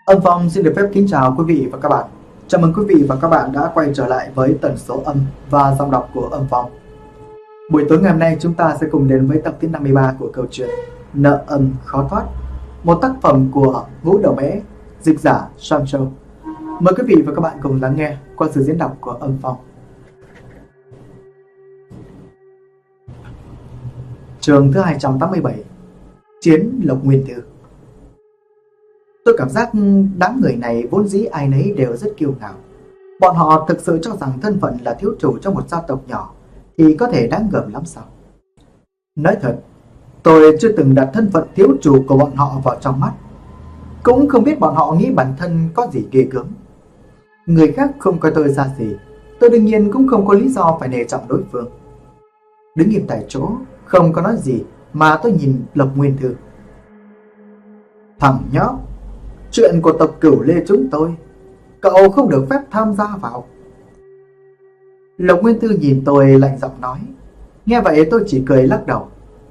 Âm Phong xin được phép kính chào quý vị và các bạn. Chào mừng quý vị và các bạn đã quay trở lại với tần số âm và giọng đọc của Âm Phong. Buổi tối ngày hôm nay chúng ta sẽ cùng đến với tập thứ 53 của câu chuyện Nợ Âm Khó Thoát, một tác phẩm của Vũ Đầu Mễ, dịch giả Sang Châu. Mời quý vị và các bạn cùng lắng nghe qua sự diễn đọc của Âm Phong. Chương thứ 287, Chiến Lộc Nguyên Thư. Tôi cảm giác đám người này vốn dĩ ai nấy đều rất kiêu ngạo. Bọn họ thực sự cho rằng thân phận là thiếu chủ trong một gia tộc nhỏ thì có thể đáng gờm lắm sao? Nói thật, tôi chưa từng đặt thân phận thiếu chủ của bọn họ vào trong mắt. Cũng không biết bọn họ nghĩ bản thân có gì ghê gớm. Người khác không coi tôi ra gì, tôi đương nhiên cũng không có lý do phải nể trọng đối phương. Đứng im tại chỗ, không có nói gì mà tôi nhìn Lộc Nguyên Thư. Thằng nhóc, chuyện của tộc Cửu Lê chúng tôi, cậu không được phép tham gia vào. Lộc Nguyên Thư nhìn tôi lạnh giọng nói. Nghe vậy tôi chỉ cười lắc đầu.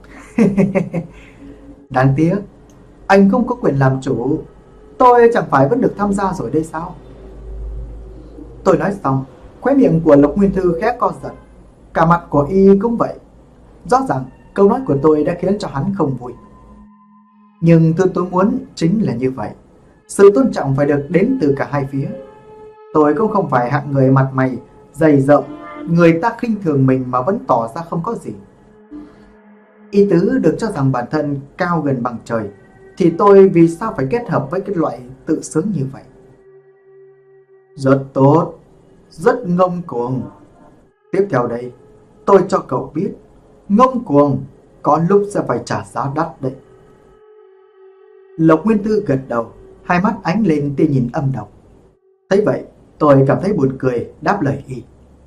Đáng tiếc, anh không có quyền làm chủ. Tôi chẳng phải vẫn được tham gia rồi đây sao? Tôi nói xong, khóe miệng của Lộc Nguyên Thư khẽ co giật. Cả mặt của y cũng vậy. Rõ ràng câu nói của tôi đã khiến cho hắn không vui. Nhưng thứ tôi muốn chính là như vậy. Sự tôn trọng phải được đến từ cả hai phía. Tôi cũng không phải hạng người mặt mày dày rộng, người ta khinh thường mình mà vẫn tỏ ra không có gì. Ý tứ được cho rằng bản thân cao gần bằng trời, thì tôi vì sao phải kết hợp với cái loại tự sướng như vậy? Rất tốt, rất ngông cuồng. Tiếp theo đây, tôi cho cậu biết, ngông cuồng có lúc sẽ phải trả giá đắt đấy. Lộc Nguyên Thư gật đầu, hai mắt ánh lên tia nhìn âm độc. Thấy vậy, tôi cảm thấy buồn cười, đáp lời y.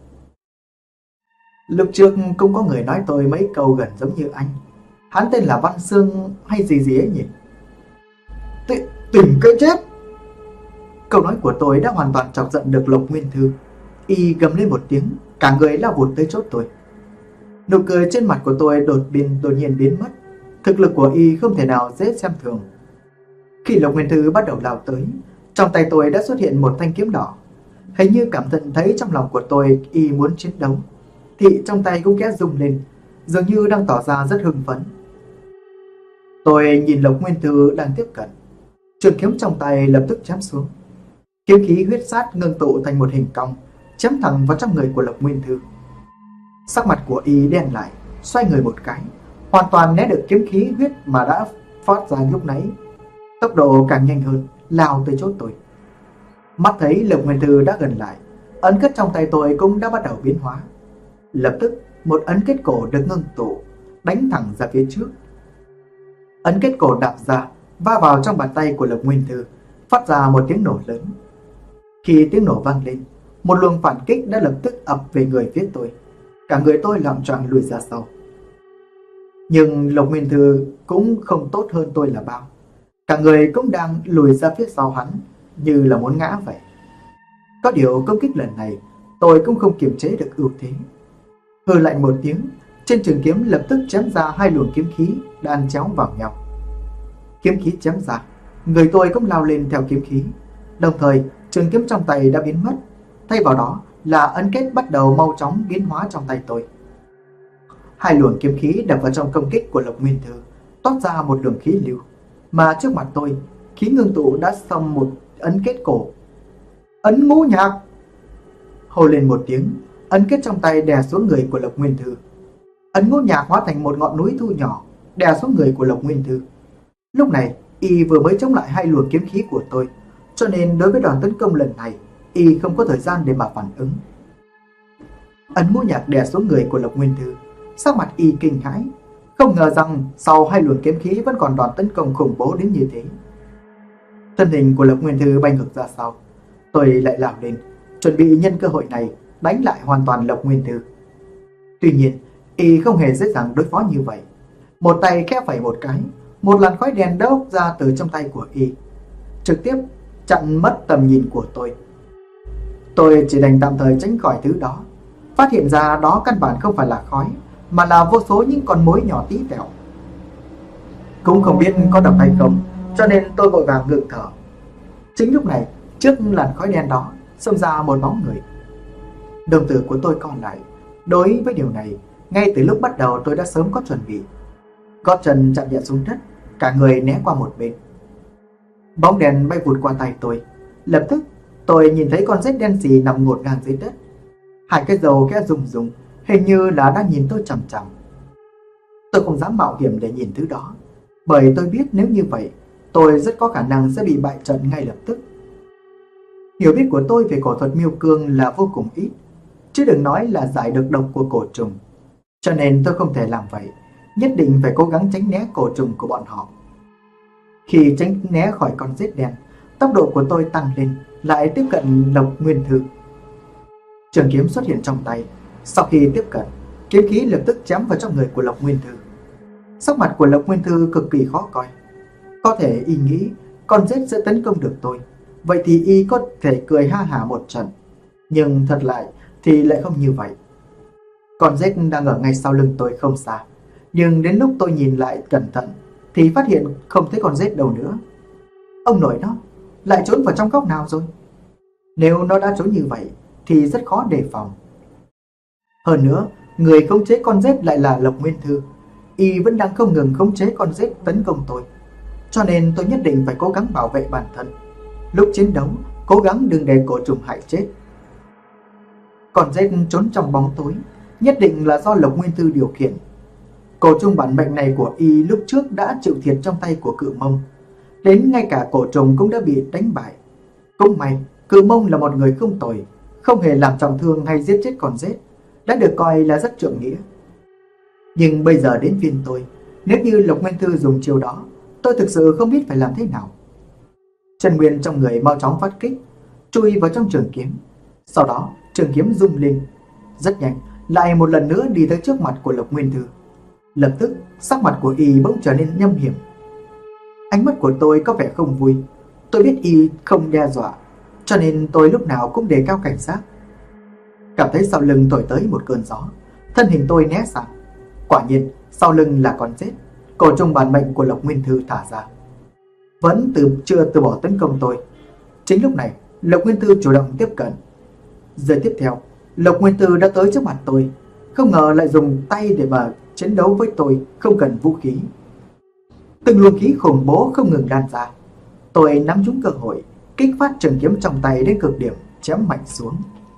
Lúc trước cũng có người nói tôi mấy câu gần giống như anh. Hắn tên là Văn Sương hay gì gì ấy nhỉ? Tìm cái chết! Câu nói của tôi đã hoàn toàn chọc giận được Lộc Nguyên Thư. Y gầm lên một tiếng, cả người lao vụt tới chốt tôi. Nụ cười trên mặt của tôi đột nhiên biến mất. Thực lực của y không thể nào dễ xem thường. Khi Lộc Nguyên Thư bắt đầu lao tới, trong tay tôi đã xuất hiện một thanh kiếm đỏ. Hình như cảm nhận thấy trong lòng của tôi y muốn chiến đấu, thì trong tay cũng khẽ rung lên, dường như đang tỏ ra rất hưng phấn. Tôi nhìn Lộc Nguyên Thư đang tiếp cận, trường kiếm trong tay lập tức chém xuống. Kiếm khí huyết sát ngưng tụ thành một hình cong, chém thẳng vào trong người của Lộc Nguyên Thư. Sắc mặt của y đen lại, xoay người một cái, hoàn toàn né được kiếm khí huyết mà đã phát ra lúc nãy. Tốc độ càng nhanh hơn, lao tới chốt tôi. Mắt thấy Lộc Nguyên Thư đã gần lại, ấn kết trong tay tôi cũng đã bắt đầu biến hóa. Lập tức một ấn kết cổ được ngưng tụ, đánh thẳng ra phía trước. Ấn kết cổ đạp ra, va vào trong bàn tay của Lộc Nguyên Thư, phát ra một tiếng nổ lớn. Khi tiếng nổ vang lên, một luồng phản kích đã lập tức ập về người phía tôi. Cả người tôi loạng choạng lùi ra sau. Nhưng Lộc Nguyên Thư cũng không tốt hơn tôi là bao. Cả người cũng đang lùi ra phía sau hắn, như là muốn ngã vậy. Có điều công kích lần này tôi cũng không kiềm chế được ưu thế. Hừ lạnh một tiếng, trên trường kiếm lập tức chém ra hai luồng kiếm khí đan chéo vào nhau. Kiếm khí chém ra, người tôi cũng lao lên theo kiếm khí. Đồng thời trường kiếm trong tay đã biến mất, thay vào đó là ấn kết bắt đầu mau chóng biến hóa trong tay tôi. Hai luồng kiếm khí đập vào trong công kích của Lộc Nguyên Thư, toát ra một luồng khí lưu. Mà trước mặt tôi, khí ngưng tụ đã xong một ấn kết cổ. Ấn Ngũ Nhạc! Hô lên một tiếng, ấn kết trong tay đè xuống người của Lộc Nguyên Thư. Ấn Ngũ Nhạc hóa thành một ngọn núi thu nhỏ, đè xuống người của Lộc Nguyên Thư. Lúc này, y vừa mới chống lại hai luồng kiếm khí của tôi, cho nên đối với đòn tấn công lần này, y không có thời gian để mà phản ứng. Ấn Ngũ Nhạc đè xuống người của Lộc Nguyên Thư, sắc mặt y kinh hãi. Không ngờ rằng sau hai luồng kiếm khí vẫn còn đòn tấn công khủng bố đến như thế. Thân hình của Lộc Nguyên Thư bay ngược ra sau. Tôi lại lao lên, chuẩn bị nhân cơ hội này đánh lại hoàn toàn Lộc Nguyên Thư. Tuy nhiên, y không hề dễ dàng đối phó như vậy. Một tay khẽ phẩy một cái, một làn khói đen đã bốc ra từ trong tay của y, trực tiếp chặn mất tầm nhìn của tôi. Tôi chỉ đành tạm thời tránh khỏi thứ đó, phát hiện ra đó căn bản không phải là khói, mà là vô số những con mối nhỏ tí tẹo. Cũng không biết có độc hay không, cho nên tôi vội vàng ngừng thở. Chính lúc này, trước làn khói đen đó xông ra một bóng người. Đồng tử của tôi co lại. Đối với điều này, ngay từ lúc bắt đầu tôi đã sớm có chuẩn bị. Gót chân chạm nhẹ xuống đất, cả người né qua một bên. Bóng đèn bay vụt qua tay tôi. Lập tức tôi nhìn thấy con rết đen xì nằm ngổn ngang dưới đất. Hai cái râu khẽ rung rung, hình như là đang nhìn tôi chằm chằm. Tôi không dám mạo hiểm để nhìn thứ đó, bởi tôi biết nếu như vậy tôi rất có khả năng sẽ bị bại trận ngay lập tức. Hiểu biết của tôi về cổ thuật miêu cương là vô cùng ít, chứ đừng nói là giải được độc của cổ trùng. Cho nên tôi không thể làm vậy, nhất định phải cố gắng tránh né cổ trùng của bọn họ. Khi tránh né khỏi con rết đen, tốc độ của tôi tăng lên, lại tiếp cận Lộc Nguyên Thư. Trường kiếm xuất hiện trong tay. Sau khi tiếp cận, kiếm khí lập tức chém vào trong người của Lộc Nguyên Thư. Sắc mặt của Lộc Nguyên Thư cực kỳ khó coi. Có thể y nghĩ con rết sẽ tấn công được tôi, vậy thì y có thể cười ha hả một trận. Nhưng thật lại thì lại không như vậy. Con rết đang ở ngay sau lưng tôi không xa, nhưng đến lúc tôi nhìn lại cẩn thận thì phát hiện không thấy con rết đâu nữa. Ông nội nó lại trốn vào trong góc nào rồi? Nếu nó đã trốn như vậy thì rất khó đề phòng. Hơn nữa, người khống chế con rết lại là Lộc Nguyên Thư. Y vẫn đang không ngừng khống chế con rết tấn công tôi. Cho nên tôi nhất định phải cố gắng bảo vệ bản thân. Lúc chiến đấu, cố gắng đừng để cổ trùng hại chết. Con rết trốn trong bóng tối, nhất định là do Lộc Nguyên Thư điều khiển. Cổ trùng bản mệnh này của y lúc trước đã chịu thiệt trong tay của Cự Mông. Đến ngay cả cổ trùng cũng đã bị đánh bại. Cũng may, Cự Mông là một người không tồi, không hề làm trọng thương hay giết chết con rết, đã được coi là rất trượng nghĩa. Nhưng bây giờ đến phiên tôi, nếu như Lộc Nguyên Thư dùng chiêu đó, tôi thực sự không biết phải làm thế nào. Chân nguyên trong người mau chóng phát kích, chui vào trong trường kiếm. Sau đó trường kiếm rung lên, rất nhanh lại một lần nữa đi tới trước mặt của Lộc Nguyên Thư. Lập tức sắc mặt của y bỗng trở nên nham hiểm. Ánh mắt của tôi có vẻ không vui. Tôi biết y không đe dọa, cho nên tôi lúc nào cũng đề cao cảnh giác. Cảm thấy sau lưng thổi tới một cơn gió, thân hình tôi né sang. Quả nhiên sau lưng là con rết, cổ trùng bản mệnh của Lộc Nguyên Thư thả ra. Vẫn chưa từ bỏ tấn công tôi. Chính lúc này Lộc Nguyên Thư chủ động tiếp cận. Giờ tiếp theo, Lộc Nguyên Thư đã tới trước mặt tôi, không ngờ lại dùng tay để mà chiến đấu với tôi, không cần vũ khí. Từng luồng khí khủng bố không ngừng lan ra. Tôi nắm trúng cơ hội, kích phát trường kiếm trong tay đến cực điểm, chém mạnh xuống.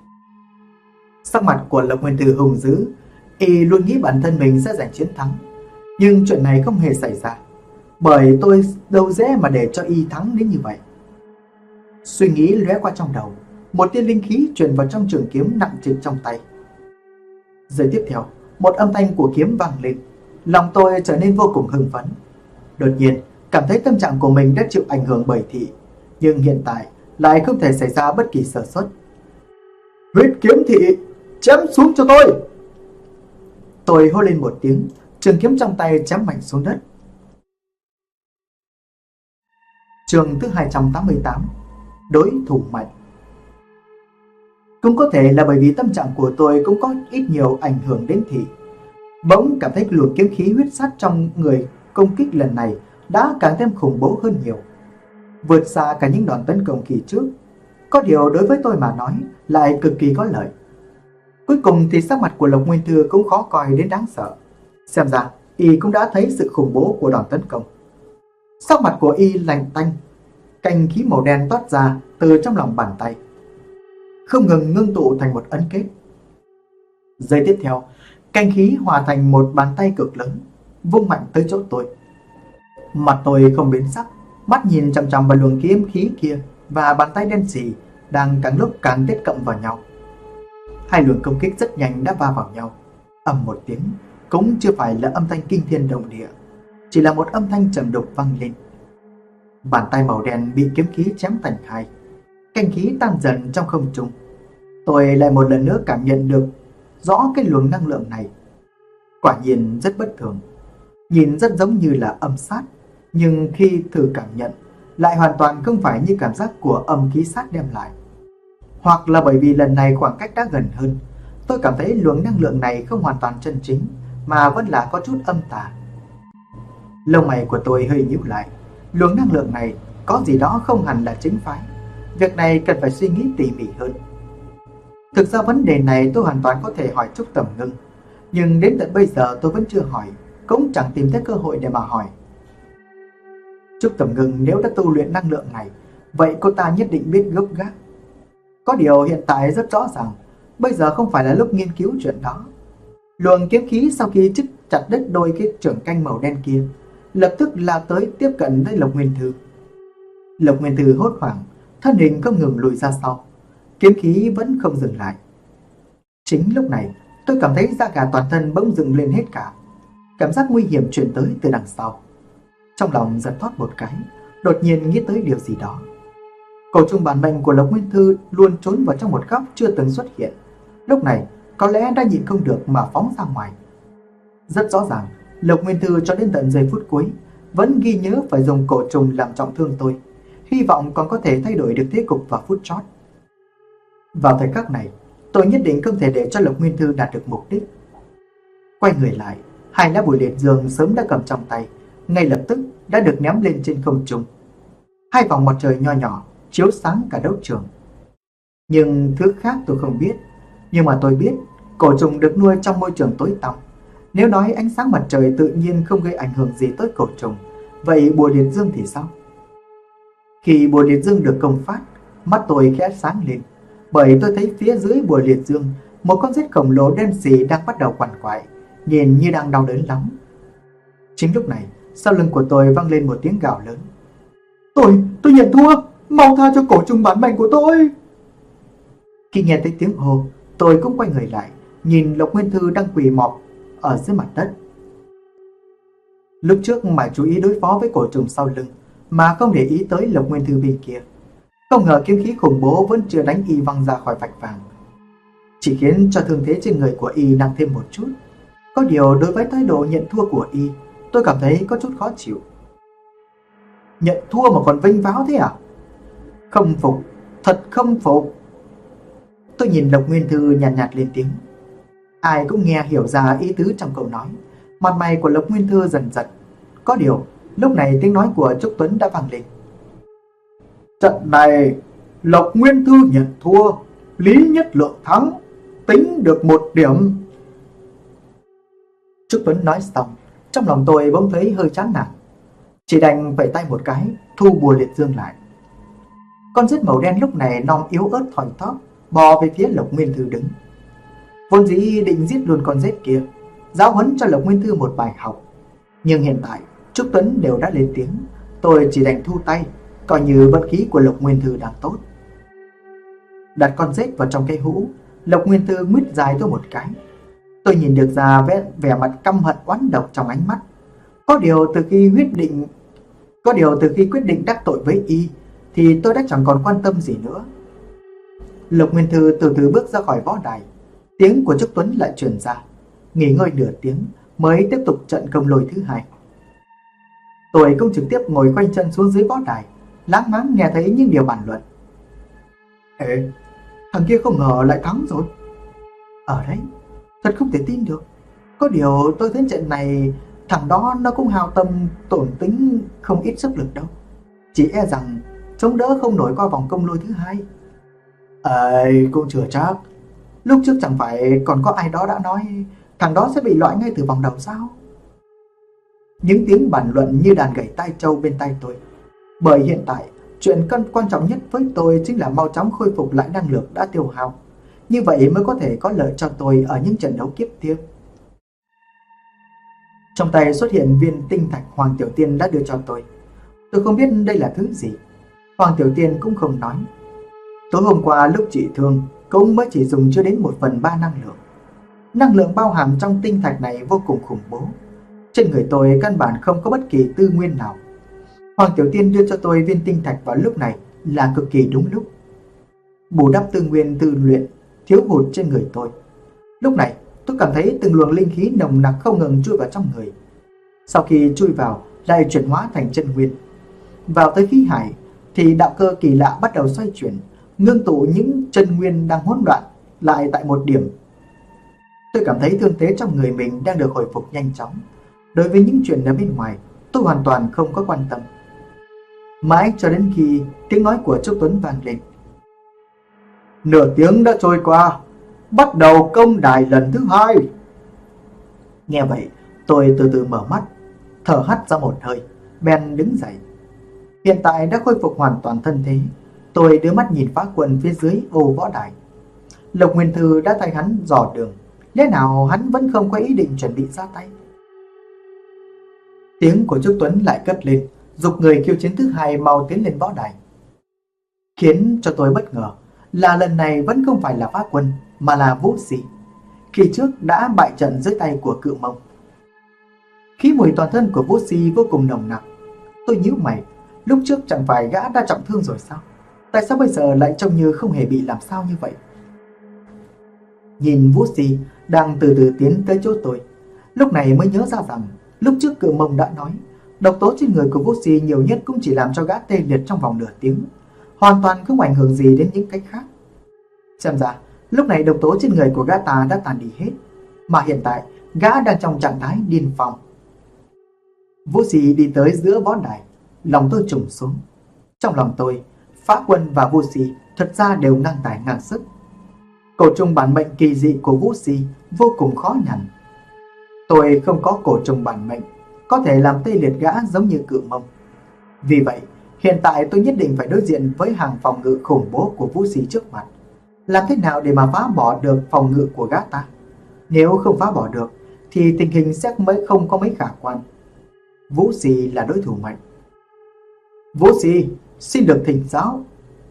Sắc mặt của Lộc Nguyên Thư hùng dữ, y luôn nghĩ bản thân mình sẽ giành chiến thắng. Nhưng chuyện này không hề xảy ra, bởi tôi đâu dễ mà để cho y thắng đến như vậy. Suy nghĩ lóe qua trong đầu, một tia linh khí truyền vào trong trường kiếm nặng trịch trong tay. Giây tiếp theo, một âm thanh của kiếm vang lên, lòng tôi trở nên vô cùng hưng phấn. Đột nhiên cảm thấy tâm trạng của mình đã chịu ảnh hưởng bởi thị, nhưng hiện tại lại không thể xảy ra bất kỳ sơ suất. Huyết kiếm thị, chém xuống cho tôi! Tôi hô lên một tiếng, trường kiếm trong tay chém mạnh xuống đất. Chương thứ 288, đối thủ mạnh. Cũng có thể là bởi vì tâm trạng của tôi cũng có ít nhiều ảnh hưởng đến thị. Bỗng cảm thấy luồng kiếm khí huyết sắt trong người công kích lần này đã càng thêm khủng bố hơn nhiều, vượt xa cả những đòn tấn công kỳ trước. Có điều đối với tôi mà nói lại cực kỳ có lợi. Cuối cùng thì sắc mặt của Lộc Nguyên Thư cũng khó coi đến đáng sợ. Xem ra y cũng đã thấy sự khủng bố của đòn tấn công. Sắc mặt của y lạnh tanh, cành khí màu đen toát ra từ trong lòng bàn tay, không ngừng ngưng tụ thành một ấn kết. Giây tiếp theo, cành khí hòa thành một bàn tay cực lớn, vung mạnh tới chỗ tôi. Mặt tôi không biến sắc, mắt nhìn chằm chằm vào luồng kiếm khí kia và bàn tay đen sì đang càng lúc càng tiếp cận vào nhau. Hai luồng công kích rất nhanh đã va vào nhau. Ầm một tiếng, cũng chưa phải là âm thanh kinh thiên động địa, chỉ là một âm thanh trầm đục vang lên. Bàn tay màu đen bị kiếm khí chém thành hai, cành khí tan dần trong không trung. Tôi lại một lần nữa cảm nhận được rõ cái luồng năng lượng này. Quả nhiên rất bất thường, nhìn rất giống như là âm sát, nhưng khi thử cảm nhận lại hoàn toàn không phải như cảm giác của âm khí sát đem lại. Hoặc là bởi vì lần này khoảng cách đã gần hơn, tôi cảm thấy luồng năng lượng này không hoàn toàn chân chính, mà vẫn là có chút âm tà. Lông mày của tôi hơi nhíu lại. Luồng năng lượng này có gì đó không hẳn là chính phái. Việc này cần phải suy nghĩ tỉ mỉ hơn. Thực ra vấn đề này tôi hoàn toàn có thể hỏi Trúc Tầm Ngưng, nhưng đến tận bây giờ tôi vẫn chưa hỏi, cũng chẳng tìm thấy cơ hội để mà hỏi. Trúc Tầm Ngưng nếu đã tu luyện năng lượng này, vậy cô ta nhất định biết gốc gác. Có điều hiện tại rất rõ ràng, bây giờ không phải là lúc nghiên cứu chuyện đó. Luồng kiếm khí sau khi chích chặt đứt đôi cái trưởng canh màu đen kia, lập tức lao tới tiếp cận với Lộc Nguyên Thư. Lộc Nguyên Thư hốt hoảng, thân hình không ngừng lùi ra sau, kiếm khí vẫn không dừng lại. Chính lúc này, tôi cảm thấy da gà toàn thân bỗng dựng lên hết cả. Cảm giác nguy hiểm truyền tới từ đằng sau. Trong lòng giật thoát một cái, đột nhiên nghĩ tới điều gì đó. Cổ trùng bản mệnh của Lộc Nguyên Thư luôn trốn vào trong một góc chưa từng xuất hiện. Lúc này, có lẽ đã nhịn không được mà phóng ra ngoài. Rất rõ ràng, Lộc Nguyên Thư cho đến tận giây phút cuối vẫn ghi nhớ phải dùng cổ trùng làm trọng thương tôi, hy vọng còn có thể thay đổi được thế cục vào phút chót. Vào thời khắc này, tôi nhất định không thể để cho Lộc Nguyên Thư đạt được mục đích. Quay người lại, hai lá bùi liệt dương sớm đã cầm trong tay, ngay lập tức đã được ném lên trên không trung. Hai vòng mặt trời nho nhỏ chiếu sáng cả đấu trường. Nhưng thứ khác tôi không biết, nhưng mà tôi biết cổ trùng được nuôi trong môi trường tối tăm. Nếu nói ánh sáng mặt trời tự nhiên không gây ảnh hưởng gì tới cổ trùng, vậy bùa liệt dương thì sao? Khi bùa liệt dương được công phát, mắt tôi khẽ sáng lên, bởi tôi thấy phía dưới bùa liệt dương một con rết khổng lồ đen sì đang bắt đầu quằn quại, nhìn như đang đau đớn lắm. Chính lúc này, sau lưng của tôi vang lên một tiếng gào lớn. Tôi nhận thua, mau tha cho cổ trùng bản mệnh của tôi. Khi nghe thấy tiếng hô, tôi cũng quay người lại, nhìn Lộc Nguyên Thư đang quỳ mọp ở dưới mặt đất. Lúc trước mãi chú ý đối phó với cổ trùng sau lưng, mà không để ý tới Lộc Nguyên Thư bên kia. Không ngờ kiếm khí khủng bố vẫn chưa đánh y văng ra khỏi vạch vàng, chỉ khiến cho thương thế trên người của y nặng thêm một chút. Có điều đối với thái độ nhận thua của y, tôi cảm thấy có chút khó chịu. Nhận thua mà còn vênh váo thế à? Không phục, thật không phục. Tôi nhìn Lộc Nguyên Thư nhàn nhạt lên tiếng. Ai cũng nghe hiểu ra ý tứ trong câu nói. Mặt mày của Lộc Nguyên Thư dần giật. Có điều lúc này tiếng nói của Trúc Tuấn đã vang lên. Trận này Lộc Nguyên Thư nhận thua, Lý Nhất Lượng thắng, tính được 1 điểm. Trúc Tuấn nói xong, trong lòng tôi bỗng thấy hơi chán nản, chỉ đành vẫy tay một cái, thu bùa liệt dương lại. Con rết màu đen lúc này non yếu ớt thoi thóp bò về phía Lộc Nguyên Thư đứng. Vốn dĩ định giết luôn con rết kia, giáo huấn cho Lộc Nguyên Thư một bài học, nhưng hiện tại Trúc Tuấn đều đã lên tiếng, tôi chỉ đành thu tay, coi như vận khí của Lộc Nguyên Thư đang tốt. Đặt con rết vào trong cây hũ, Lộc Nguyên Thư nguyết dài tôi một cái. Tôi nhìn được ra vẻ mặt căm hận oán độc trong ánh mắt. Có điều từ khi quyết định đắc tội với y, thì tôi đã chẳng còn quan tâm gì nữa. Lộc Nguyên Thư từ từ bước ra khỏi võ đài. Tiếng của Trúc Tuấn lại truyền ra. Nghỉ ngơi nửa tiếng mới tiếp tục trận công lôi thứ hai. Tôi cũng trực tiếp ngồi quanh chân xuống dưới võ đài, láng máng nghe thấy những điều bàn luận. Ê, thằng kia không ngờ lại thắng rồi. Ở đấy, thật không thể tin được. Có điều tôi thấy trận này thằng đó nó cũng hao tâm tổn tính không ít sức lực đâu. Chỉ e rằng chống đỡ không nổi qua vòng công lôi thứ hai. Cũng chưa chắc. Lúc trước chẳng phải còn có ai đó đã nói thằng đó sẽ bị loại ngay từ vòng đầu sao? Những tiếng bàn luận như đàn gảy tai trâu bên tai tôi. Bởi hiện tại chuyện quan trọng nhất với tôi chính là mau chóng khôi phục lại năng lượng đã tiêu hao. Như vậy mới có thể có lợi cho tôi ở những trận đấu tiếp theo. Trong tay xuất hiện viên tinh thạch Hoàng Tiểu Tiên đã đưa cho tôi. Tôi không biết đây là thứ gì. Hoàng Tiểu Tiên cũng không nói. Tối hôm qua lúc trị thương cũng mới chỉ dùng chưa đến 1/3 năng lượng. Năng lượng bao hàm trong tinh thạch này vô cùng khủng bố. Trên người tôi căn bản không có bất kỳ tư nguyên nào. Hoàng Tiểu Tiên đưa cho tôi viên tinh thạch vào lúc này là cực kỳ đúng lúc, bù đắp tư nguyên tu luyện thiếu hụt trên người tôi. Lúc này tôi cảm thấy từng luồng linh khí nồng nặc không ngừng chui vào trong người. Sau khi chui vào lại chuyển hóa thành chân nguyên. Vào tới khí hải thì đạo cơ kỳ lạ bắt đầu xoay chuyển, ngưng tụ những chân nguyên đang hỗn loạn lại tại một điểm. Tôi cảm thấy thương thế trong người mình đang được hồi phục nhanh chóng. Đối với những chuyện ở bên ngoài, tôi hoàn toàn không có quan tâm. Mãi cho đến khi tiếng nói của Trúc Tuấn vang lên, Nửa tiếng đã trôi qua, bắt đầu công đài lần thứ hai. Nghe vậy, tôi từ từ mở mắt, thở hắt ra một hơi, bèn đứng dậy. Hiện tại đã khôi phục hoàn toàn thân thế. Tôi đưa mắt nhìn Phá Quân phía dưới ô võ đài. Lộc Nguyên Thư đã thay hắn dò đường, lẽ nào hắn vẫn không có ý định chuẩn bị ra tay? Tiếng của Trúc Tuấn lại cất lên, giục người khiêu chiến thứ hai mau tiến lên võ đài. Khiến cho tôi bất ngờ là lần này vẫn không phải là Phá Quân, mà là Vũ Sĩ. Khi trước đã bại trận dưới tay của Cự Mông. Khí mùi toàn thân của Vũ Sĩ vô cùng nồng nặc. Tôi nhíu mày, lúc trước chẳng phải gã đã trọng thương rồi sao? Tại sao bây giờ lại trông như không hề bị làm sao như vậy? Nhìn Vũ Sĩ đang từ từ tiến tới chỗ tôi, lúc này mới nhớ ra rằng lúc trước Cự Mông đã nói độc tố trên người của Vũ Sĩ nhiều nhất cũng chỉ làm cho gã tê liệt trong vòng nửa tiếng, hoàn toàn không ảnh hưởng gì đến những cái khác. Xem ra lúc này độc tố trên người của gã ta đã tàn đi hết, mà hiện tại gã đang trong trạng thái điên phong. Vũ Sĩ đi tới giữa võ đài, lòng tôi trùng xuống. Trong lòng tôi, Phá Quân và Vũ Sĩ thật ra đều ngang tài ngang sức. Cổ trùng bản mệnh kỳ dị của Vũ Sĩ vô cùng khó nhằn. Tôi không có cổ trùng bản mệnh có thể làm tê liệt gã giống như Cự Mông. Vì vậy, hiện tại tôi nhất định phải đối diện với hàng phòng ngự khủng bố của Vũ Sĩ trước mặt. Làm thế nào để mà phá bỏ được phòng ngự của gã ta? Nếu không phá bỏ được thì tình hình sẽ không có mấy khả quan. Vũ Sĩ là đối thủ mạnh. Vũ Sĩ, xin được thỉnh giáo.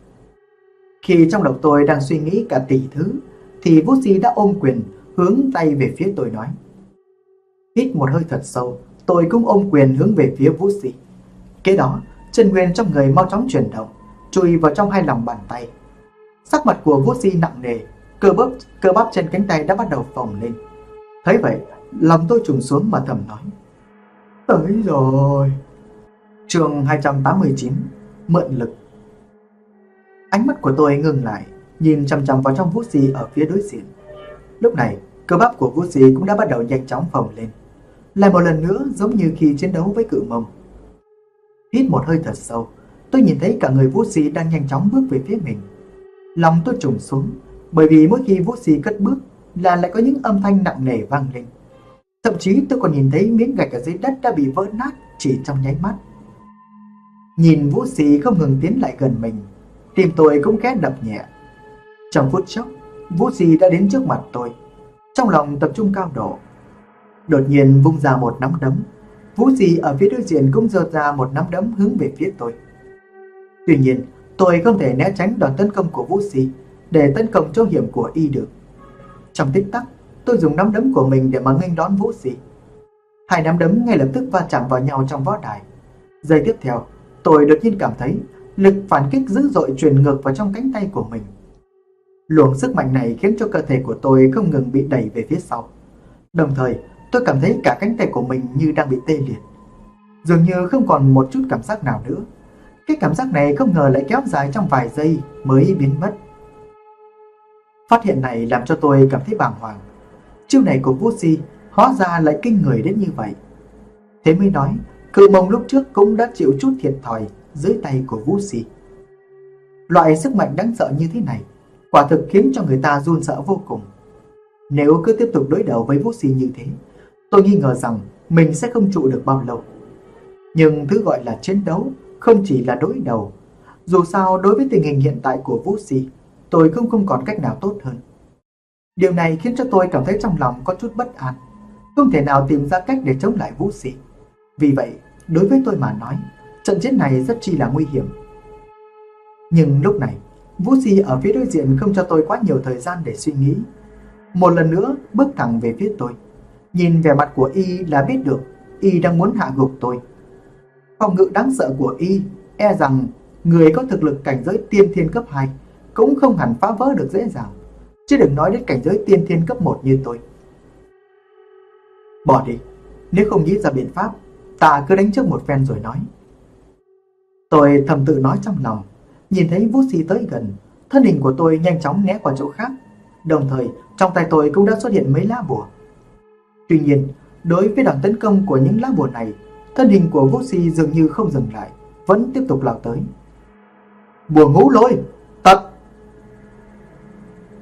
Khi trong đầu tôi đang suy nghĩ cả tỷ thứ, thì Vũ Sĩ đã ôm quyền hướng tay về phía tôi nói. Hít một hơi thật sâu, tôi cũng ôm quyền hướng về phía Vũ Sĩ. Kế đó, chân nguyên trong người mau chóng chuyển động, chui vào trong hai lòng bàn tay. Sắc mặt của Vũ Sĩ nặng nề, cơ bắp trên cánh tay đã bắt đầu phồng lên. Thấy vậy, lòng tôi trùng xuống mà thầm nói. Tới rồi. Chương 289, mượn lực. Ánh mắt của tôi ngừng lại, nhìn chằm chằm vào trong Vũ Sĩ ở phía đối diện. Lúc này, cơ bắp của Vũ Sĩ cũng đã bắt đầu nhanh chóng phồng lên, lại một lần nữa giống như khi chiến đấu với Cự Mông. Hít một hơi thật sâu, tôi nhìn thấy cả người Vũ Sĩ đang nhanh chóng bước về phía mình. Lòng tôi trùng xuống, bởi vì mỗi khi Vũ Sĩ cất bước là lại có những âm thanh nặng nề vang lên. Thậm chí tôi còn nhìn thấy miếng gạch ở dưới đất đã bị vỡ nát chỉ trong nháy mắt. Nhìn Vũ Sĩ không ngừng tiến lại gần mình, tim tôi cũng khẽ đập nhẹ. Trong phút chốc, Vũ Sĩ đã đến trước mặt tôi, trong lòng tập trung cao độ. Đột nhiên vung ra một nắm đấm, Vũ Sĩ ở phía đối diện cũng giơ ra một nắm đấm hướng về phía tôi. Tuy nhiên, tôi không thể né tránh đòn tấn công của Vũ Sĩ để tấn công chỗ hiểm của y được. Trong tích tắc, tôi dùng nắm đấm của mình để mà nghênh đón Vũ Sĩ. Hai nắm đấm ngay lập tức va chạm vào nhau trong võ đài. Giây tiếp theo, tôi đột nhiên cảm thấy lực phản kích dữ dội truyền ngược vào trong cánh tay của mình. Luồng sức mạnh này khiến cho cơ thể của tôi không ngừng bị đẩy về phía sau. Đồng thời, tôi cảm thấy cả cánh tay của mình như đang bị tê liệt, dường như không còn một chút cảm giác nào nữa. Cái cảm giác này không ngờ lại kéo dài trong vài giây mới biến mất. Phát hiện này làm cho tôi cảm thấy bàng hoàng. Chiêu này của Vũ Sĩ hóa ra lại kinh người đến như vậy. Thế mới nói, Cự Mông lúc trước cũng đã chịu chút thiệt thòi dưới tay của Vũ Sĩ. Loại sức mạnh đáng sợ như thế này quả thực khiến cho người ta run sợ vô cùng. Nếu cứ tiếp tục đối đầu với Vũ Sĩ như thế, tôi nghi ngờ rằng mình sẽ không trụ được bao lâu. Nhưng thứ gọi là chiến đấu không chỉ là đối đầu. Dù sao đối với tình hình hiện tại của Vũ Sĩ, tôi cũng không còn cách nào tốt hơn. Điều này khiến cho tôi cảm thấy trong lòng có chút bất an, không thể nào tìm ra cách để chống lại Vũ Sĩ. Vì vậy, đối với tôi mà nói, trận chiến này rất chi là nguy hiểm. Nhưng lúc này, Vũ Sĩ ở phía đối diện không cho tôi quá nhiều thời gian để suy nghĩ. Một lần nữa bước thẳng về phía tôi. Nhìn vẻ mặt của y là biết được y đang muốn hạ gục tôi. Phòng ngự đáng sợ của y e rằng người có thực lực cảnh giới tiên thiên cấp 2 cũng không hẳn phá vỡ được dễ dàng, chứ đừng nói đến cảnh giới tiên thiên cấp 1 như tôi. Bỏ đi, nếu không nghĩ ra biện pháp, ta cứ đánh trước một phen rồi nói. Tôi thầm tự nói trong lòng. Nhìn thấy Vũ Sĩ tới gần, thân hình của tôi nhanh chóng né qua chỗ khác. Đồng thời trong tay tôi cũng đã xuất hiện mấy lá bùa. Tuy nhiên, đối với đòn tấn công của những lá bùa này, thân hình của Vũ Sĩ dường như không dừng lại, vẫn tiếp tục lao tới. Bùa ngũ lôi, tật!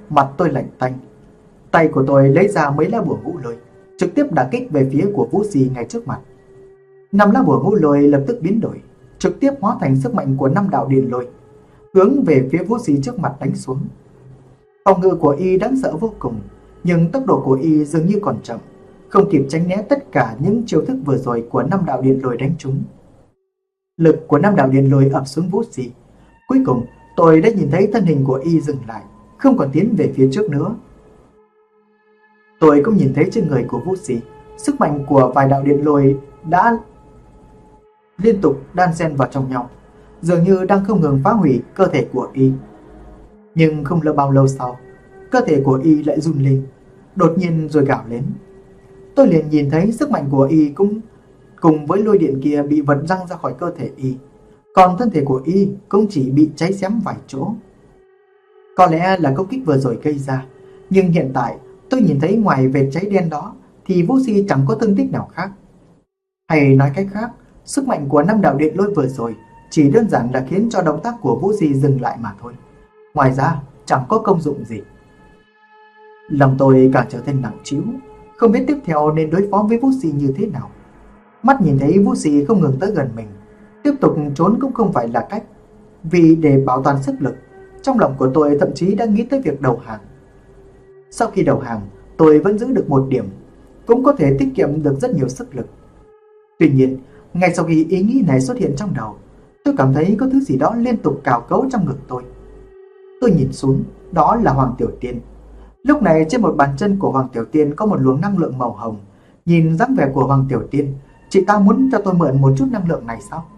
mặt tôi lạnh tanh. Tay của tôi lấy ra mấy lá bùa ngũ lôi, trực tiếp đả kích về phía của Vũ Xi ngay trước mặt. 5 lá bùa ngũ lôi lập tức biến đổi, trực tiếp hóa thành sức mạnh của 5 đạo điện lôi, hướng về phía Vũ Xi trước mặt đánh xuống. Phòng ngự của y đáng sợ vô cùng, nhưng tốc độ của y dường như còn chậm, không kịp tránh né tất cả những chiêu thức vừa rồi của 5 đạo điện lôi đánh trúng. Lực của 5 đạo điện lôi ập xuống Vũ Xi. Cuối cùng, tôi đã nhìn thấy thân hình của y dừng lại, không còn tiến về phía trước nữa. Tôi cũng nhìn thấy trên người của Vũ Xi, sức mạnh của vài đạo điện lôi đã liên tục đan xen vào trong nhau, dường như đang không ngừng phá hủy cơ thể của y. Nhưng không bao lâu sau, cơ thể của y lại run lên, đột nhiên rồi gào lên. Tôi liền nhìn thấy sức mạnh của y cũng cùng với lôi điện kia bị vật răng ra khỏi cơ thể y, còn thân thể của y cũng chỉ bị cháy xém vài chỗ. Có lẽ là công kích vừa rồi gây ra, nhưng hiện tại tôi nhìn thấy ngoài vệt cháy đen đó thì Vũ Xi chẳng có thương tích nào khác. Hay nói cách khác, sức mạnh của 5 đạo điện lôi vừa rồi chỉ đơn giản là khiến cho động tác của Vũ Xi dừng lại mà thôi. Ngoài ra chẳng có công dụng gì. Lòng tôi càng trở nên nặng trĩu, không biết tiếp theo nên đối phó với Vũ Xi như thế nào. Mắt nhìn thấy Vũ Xi không ngừng tới gần mình, tiếp tục trốn cũng không phải là cách. Vì để bảo toàn sức lực, trong lòng của tôi thậm chí đã nghĩ tới việc đầu hàng. Sau khi đầu hàng, tôi vẫn giữ được 1 điểm, cũng có thể tiết kiệm được rất nhiều sức lực. Tuy nhiên, ngay sau khi ý nghĩ này xuất hiện trong đầu, tôi cảm thấy có thứ gì đó liên tục cào cấu trong ngực tôi. Tôi nhìn xuống, đó là Hoàng Tiểu Tiên. Lúc này trên một bàn chân của Hoàng Tiểu Tiên có một luồng năng lượng màu hồng. Nhìn dáng vẻ của Hoàng Tiểu Tiên, chị ta muốn cho tôi mượn một chút năng lượng này sao?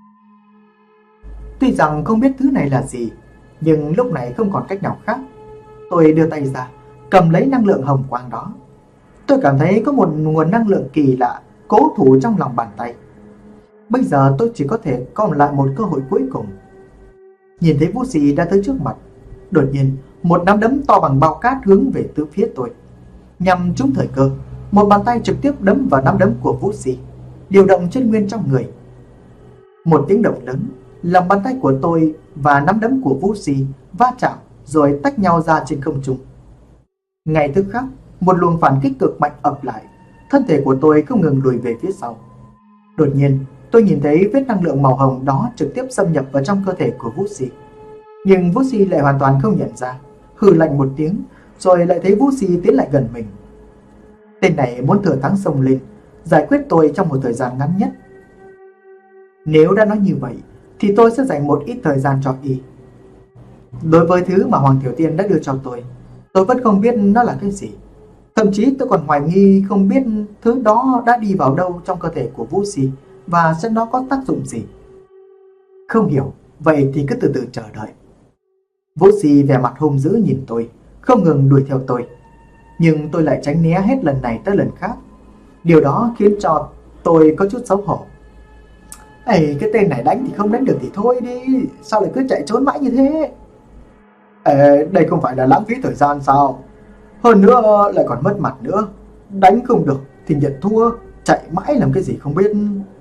Tuy rằng không biết thứ này là gì, nhưng lúc này không còn cách nào khác. Tôi đưa tay ra, cầm lấy năng lượng hồng quang đó. Tôi cảm thấy có một nguồn năng lượng kỳ lạ cố thủ trong lòng bàn tay. Bây giờ tôi chỉ có thể còn lại một cơ hội cuối cùng. Nhìn thấy Vũ Xi đã tới trước mặt, đột nhiên một nắm đấm to bằng bao cát hướng về từ phía tôi. Nhằm trúng thời cơ, một bàn tay trực tiếp đấm vào nắm đấm của Vũ Xi, điều động chân nguyên trong người. Một tiếng động lớn, lòng bàn tay của tôi và nắm đấm của Vũ Xi va chạm rồi tách nhau ra trên không trung. Ngay tức khắc, một luồng phản kích cực mạnh ập lại, thân thể của tôi không ngừng lùi về phía sau. Đột nhiên, tôi nhìn thấy vết năng lượng màu hồng đó trực tiếp xâm nhập vào trong cơ thể của Vũ Xi. Nhưng Vũ Xi lại hoàn toàn không nhận ra, hừ lạnh một tiếng, rồi lại thấy Vũ Xi tiến lại gần mình. Tên này muốn thừa thắng xông lên, giải quyết tôi trong một thời gian ngắn nhất. Nếu đã nói như vậy, thì tôi sẽ dành một ít thời gian cho y. Đối với thứ mà Hoàng Tiểu Tiên đã đưa cho tôi vẫn không biết nó là cái gì. Thậm chí tôi còn hoài nghi không biết thứ đó đã đi vào đâu trong cơ thể của Vũ Xi và xem nó có tác dụng gì. Không hiểu, vậy thì cứ từ từ chờ đợi. Vũ Xi vẻ mặt hung dữ nhìn tôi, không ngừng đuổi theo tôi. Nhưng tôi lại tránh né hết lần này tới lần khác. Điều đó khiến cho tôi có chút xấu hổ. Ê, cái tên này đánh thì không đánh được thì thôi đi, sao lại cứ chạy trốn mãi như thế? Đây không phải là lãng phí thời gian sao? Hơn nữa lại còn mất mặt nữa. Đánh không được thì nhận thua, chạy mãi làm cái gì không biết.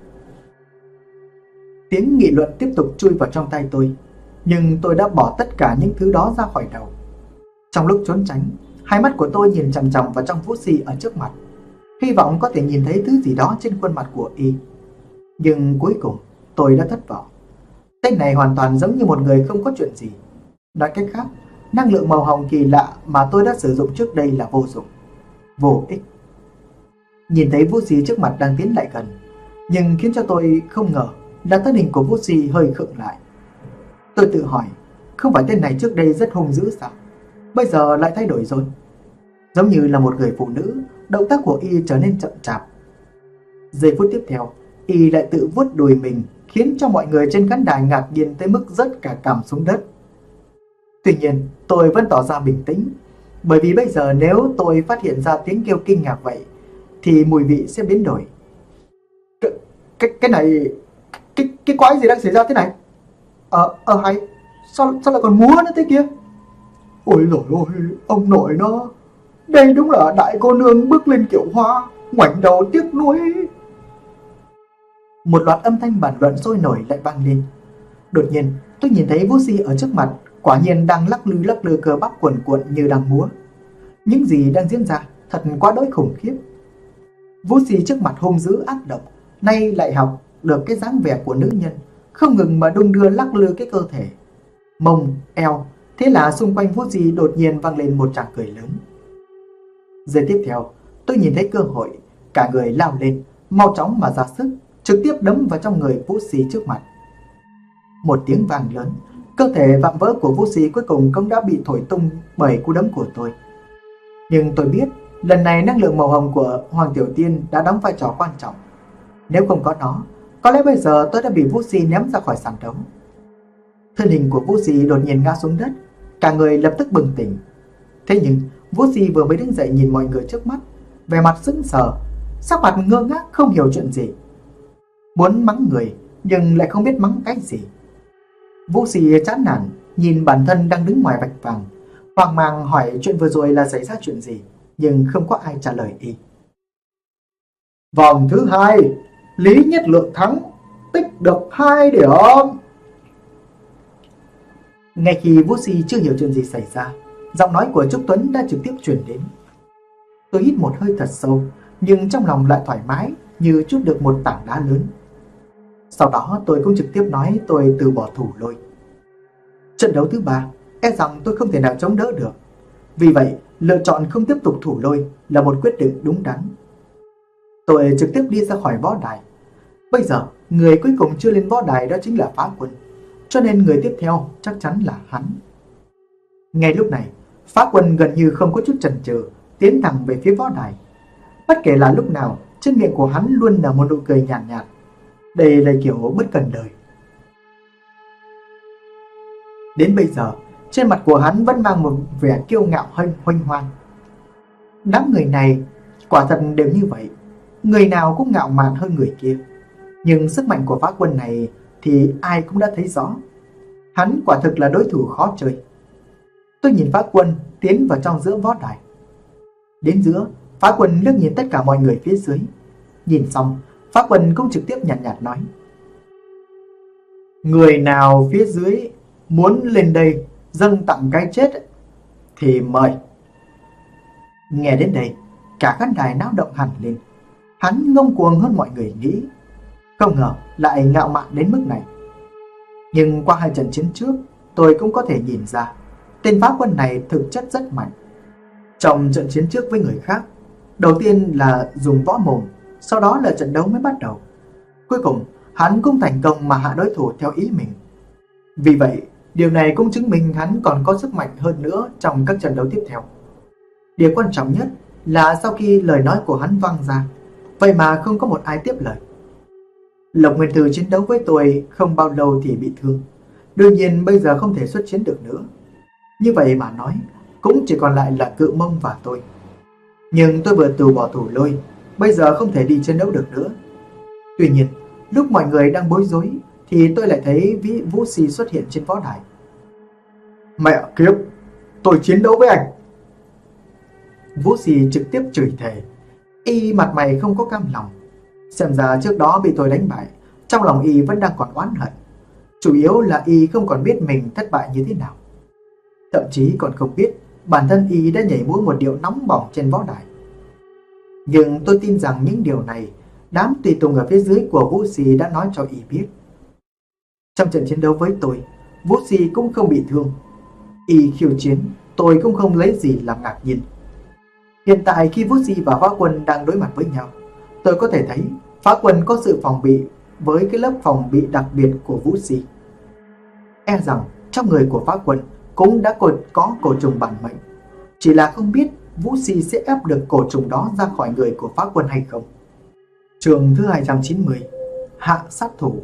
Tiếng nghị luận tiếp tục chui vào trong tay tôi, nhưng tôi đã bỏ tất cả những thứ đó ra khỏi đầu. Trong lúc trốn tránh, hai mắt của tôi nhìn chằm chằm vào trong Vũ Xi ở trước mặt, hy vọng có thể nhìn thấy thứ gì đó trên khuôn mặt của y. Nhưng cuối cùng tôi đã thất vọng. Tên này hoàn toàn giống như một người không có chuyện gì. Nói cách khác, năng lượng màu hồng kỳ lạ mà tôi đã sử dụng trước đây là vô dụng, vô ích. Nhìn thấy Vũ Xi trước mặt đang tiến lại gần, nhưng khiến cho tôi không ngờ là thân hình của Vũ Xi hơi khựng lại. Tôi tự hỏi, không phải tên này trước đây rất hung dữ sao? Bây giờ lại thay đổi rồi. Giống như là một người phụ nữ, động tác của y trở nên chậm chạp. Giây phút tiếp theo, y lại tự vuốt đùi mình, khiến cho mọi người trên khán đài ngạc nhiên tới mức rớt cả cằm xuống đất. Tuy nhiên, tôi vẫn tỏ ra bình tĩnh, bởi vì bây giờ nếu tôi phát hiện ra tiếng kêu kinh ngạc vậy, thì mùi vị sẽ biến đổi. Cái này, cái quái gì đang xảy ra thế này? Hay, sao lại còn múa nữa thế kia? Ôi dồi ôi, ông nội nó, đây đúng là đại cô nương bước lên kiệu hoa, ngoảnh đầu tiếc nuối. Một loạt âm thanh bàn luận sôi nổi lại vang lên. Đột nhiên, tôi nhìn thấy Vũ Xi ở trước mặt, quả nhiên đang lắc lư cơ bắp cuồn cuộn như đang múa. Những gì đang diễn ra thật quá đỗi khủng khiếp. Vũ Xì trước mặt hung dữ ác độc, nay lại học được cái dáng vẻ của nữ nhân, không ngừng mà đung đưa lắc lư cái cơ thể, mông, eo. Thế là xung quanh Vũ Xì đột nhiên vang lên một tràng cười lớn. Giây tiếp theo, tôi nhìn thấy cơ hội, cả người lao lên, mau chóng mà ra sức, trực tiếp đấm vào trong người Vũ Xì trước mặt. Một tiếng vang lớn, cơ thể vạm vỡ của Vũ Xì cuối cùng cũng đã bị thổi tung bởi cú đấm của tôi. Nhưng tôi biết, lần này năng lượng màu hồng của Hoàng Tiểu Tiên đã đóng vai trò quan trọng. Nếu không có nó, có lẽ bây giờ tôi đã bị Vũ Xì ném ra khỏi sàn đấu. Thân hình của Vũ Xì đột nhiên ngã xuống đất, cả người lập tức bừng tỉnh. Thế nhưng Vũ Xì vừa mới đứng dậy nhìn mọi người trước mắt, vẻ mặt sững sờ, sắc mặt ngơ ngác không hiểu chuyện gì. Muốn mắng người nhưng lại không biết mắng cái gì. Vũ Xì chán nản nhìn bản thân đang đứng ngoài vạch vàng, hoang mang hỏi chuyện vừa rồi là xảy ra chuyện gì, nhưng không có ai trả lời y. Vòng thứ 2, Lý Nhất Lượng thắng, tích được 2 điểm. Ngay khi Vũ Xì chưa hiểu chuyện gì xảy ra, giọng nói của Trúc Tuấn đã trực tiếp truyền đến. Tôi hít một hơi thật sâu, nhưng trong lòng lại thoải mái như trút được một tảng đá lớn. Sau đó tôi cũng trực tiếp nói tôi từ bỏ thủ lôi. Trận đấu thứ 3, e rằng tôi không thể nào chống đỡ được. Vì vậy, lựa chọn không tiếp tục thủ lôi là một quyết định đúng đắn. Tôi trực tiếp đi ra khỏi võ đài. Bây giờ, người cuối cùng chưa lên võ đài đó chính là Phá Quân, cho nên người tiếp theo chắc chắn là hắn. Ngay lúc này, Phá Quân gần như không có chút chần chừ, tiến thẳng về phía võ đài. Bất kể là lúc nào, trên miệng của hắn luôn là một nụ cười nhàn nhạt. Đây là kiểu bất cần đời. Đến bây giờ, trên mặt của hắn vẫn mang một vẻ kiêu ngạo huênh hoang. Đám người này quả thật đều như vậy, người nào cũng ngạo mạn hơn người kia. Nhưng sức mạnh của Phá Quân này thì ai cũng đã thấy rõ. Hắn quả thực là đối thủ khó chơi. Tôi nhìn Phá Quân tiến vào trong giữa võ đài. Đến giữa, Phá Quân liếc nhìn tất cả mọi người phía dưới. Nhìn xong, Phá Quân cũng trực tiếp nhàn nhạt nói: người nào phía dưới muốn lên đây dâng tặng cái chết thì mời. Nghe đến đây, cả khán đài náo động hẳn lên. Hắn ngông cuồng hơn mọi người nghĩ, không ngờ lại ngạo mạn đến mức này. Nhưng qua 2 trận chiến trước, tôi cũng có thể nhìn ra tên Phá Quân này thực chất rất mạnh. Trong trận chiến trước với người khác, đầu tiên là dùng võ mồm, sau đó là trận đấu mới bắt đầu. Cuối cùng, hắn cũng thành công mà hạ đối thủ theo ý mình. Vì vậy, điều này cũng chứng minh hắn còn có sức mạnh hơn nữa trong các trận đấu tiếp theo. Điều quan trọng nhất là sau khi lời nói của hắn vang ra, vậy mà không có một ai tiếp lời. Lộc Nguyên Thư chiến đấu với tôi không bao lâu thì bị thương, đương nhiên bây giờ không thể xuất chiến được nữa. Như vậy mà nói, cũng chỉ còn lại là Cự Mông và tôi. Nhưng tôi vừa từ bỏ thủ lôi, bây giờ không thể đi chiến đấu được nữa. Tuy nhiên, lúc mọi người đang bối rối thì tôi lại thấy Vũ Xì xuất hiện trên võ đài. Mẹ kiếp, tôi chiến đấu với anh! Vũ Xì trực tiếp chửi thề, y mặt mày không có cam lòng. Xem ra trước đó bị tôi đánh bại, trong lòng y vẫn đang còn oán hận. Chủ yếu là y không còn biết mình thất bại như thế nào, thậm chí còn không biết bản thân y đã nhảy múa một điệu nóng bỏng trên võ đài. Nhưng tôi tin rằng những điều này đám tùy tùng ở phía dưới của Vũ Xì đã nói cho y biết. Trong trận chiến đấu với tôi, Vũ Xì cũng không bị thương. Y khiêu chiến, tôi cũng không lấy gì làm ngạc nhiên. Hiện tại khi Vũ Xì và Phá Quân đang đối mặt với nhau, tôi có thể thấy Phá Quân có sự phòng bị với cái lớp phòng bị đặc biệt của Vũ Xì. E rằng trong người của Phá Quân cũng đã có cổ trùng bản mệnh, chỉ là không biết Vũ Xì sẽ ép được cổ trùng đó ra khỏi người của Phá Quân hay không. Chương thứ 290, Hạ sát thủ.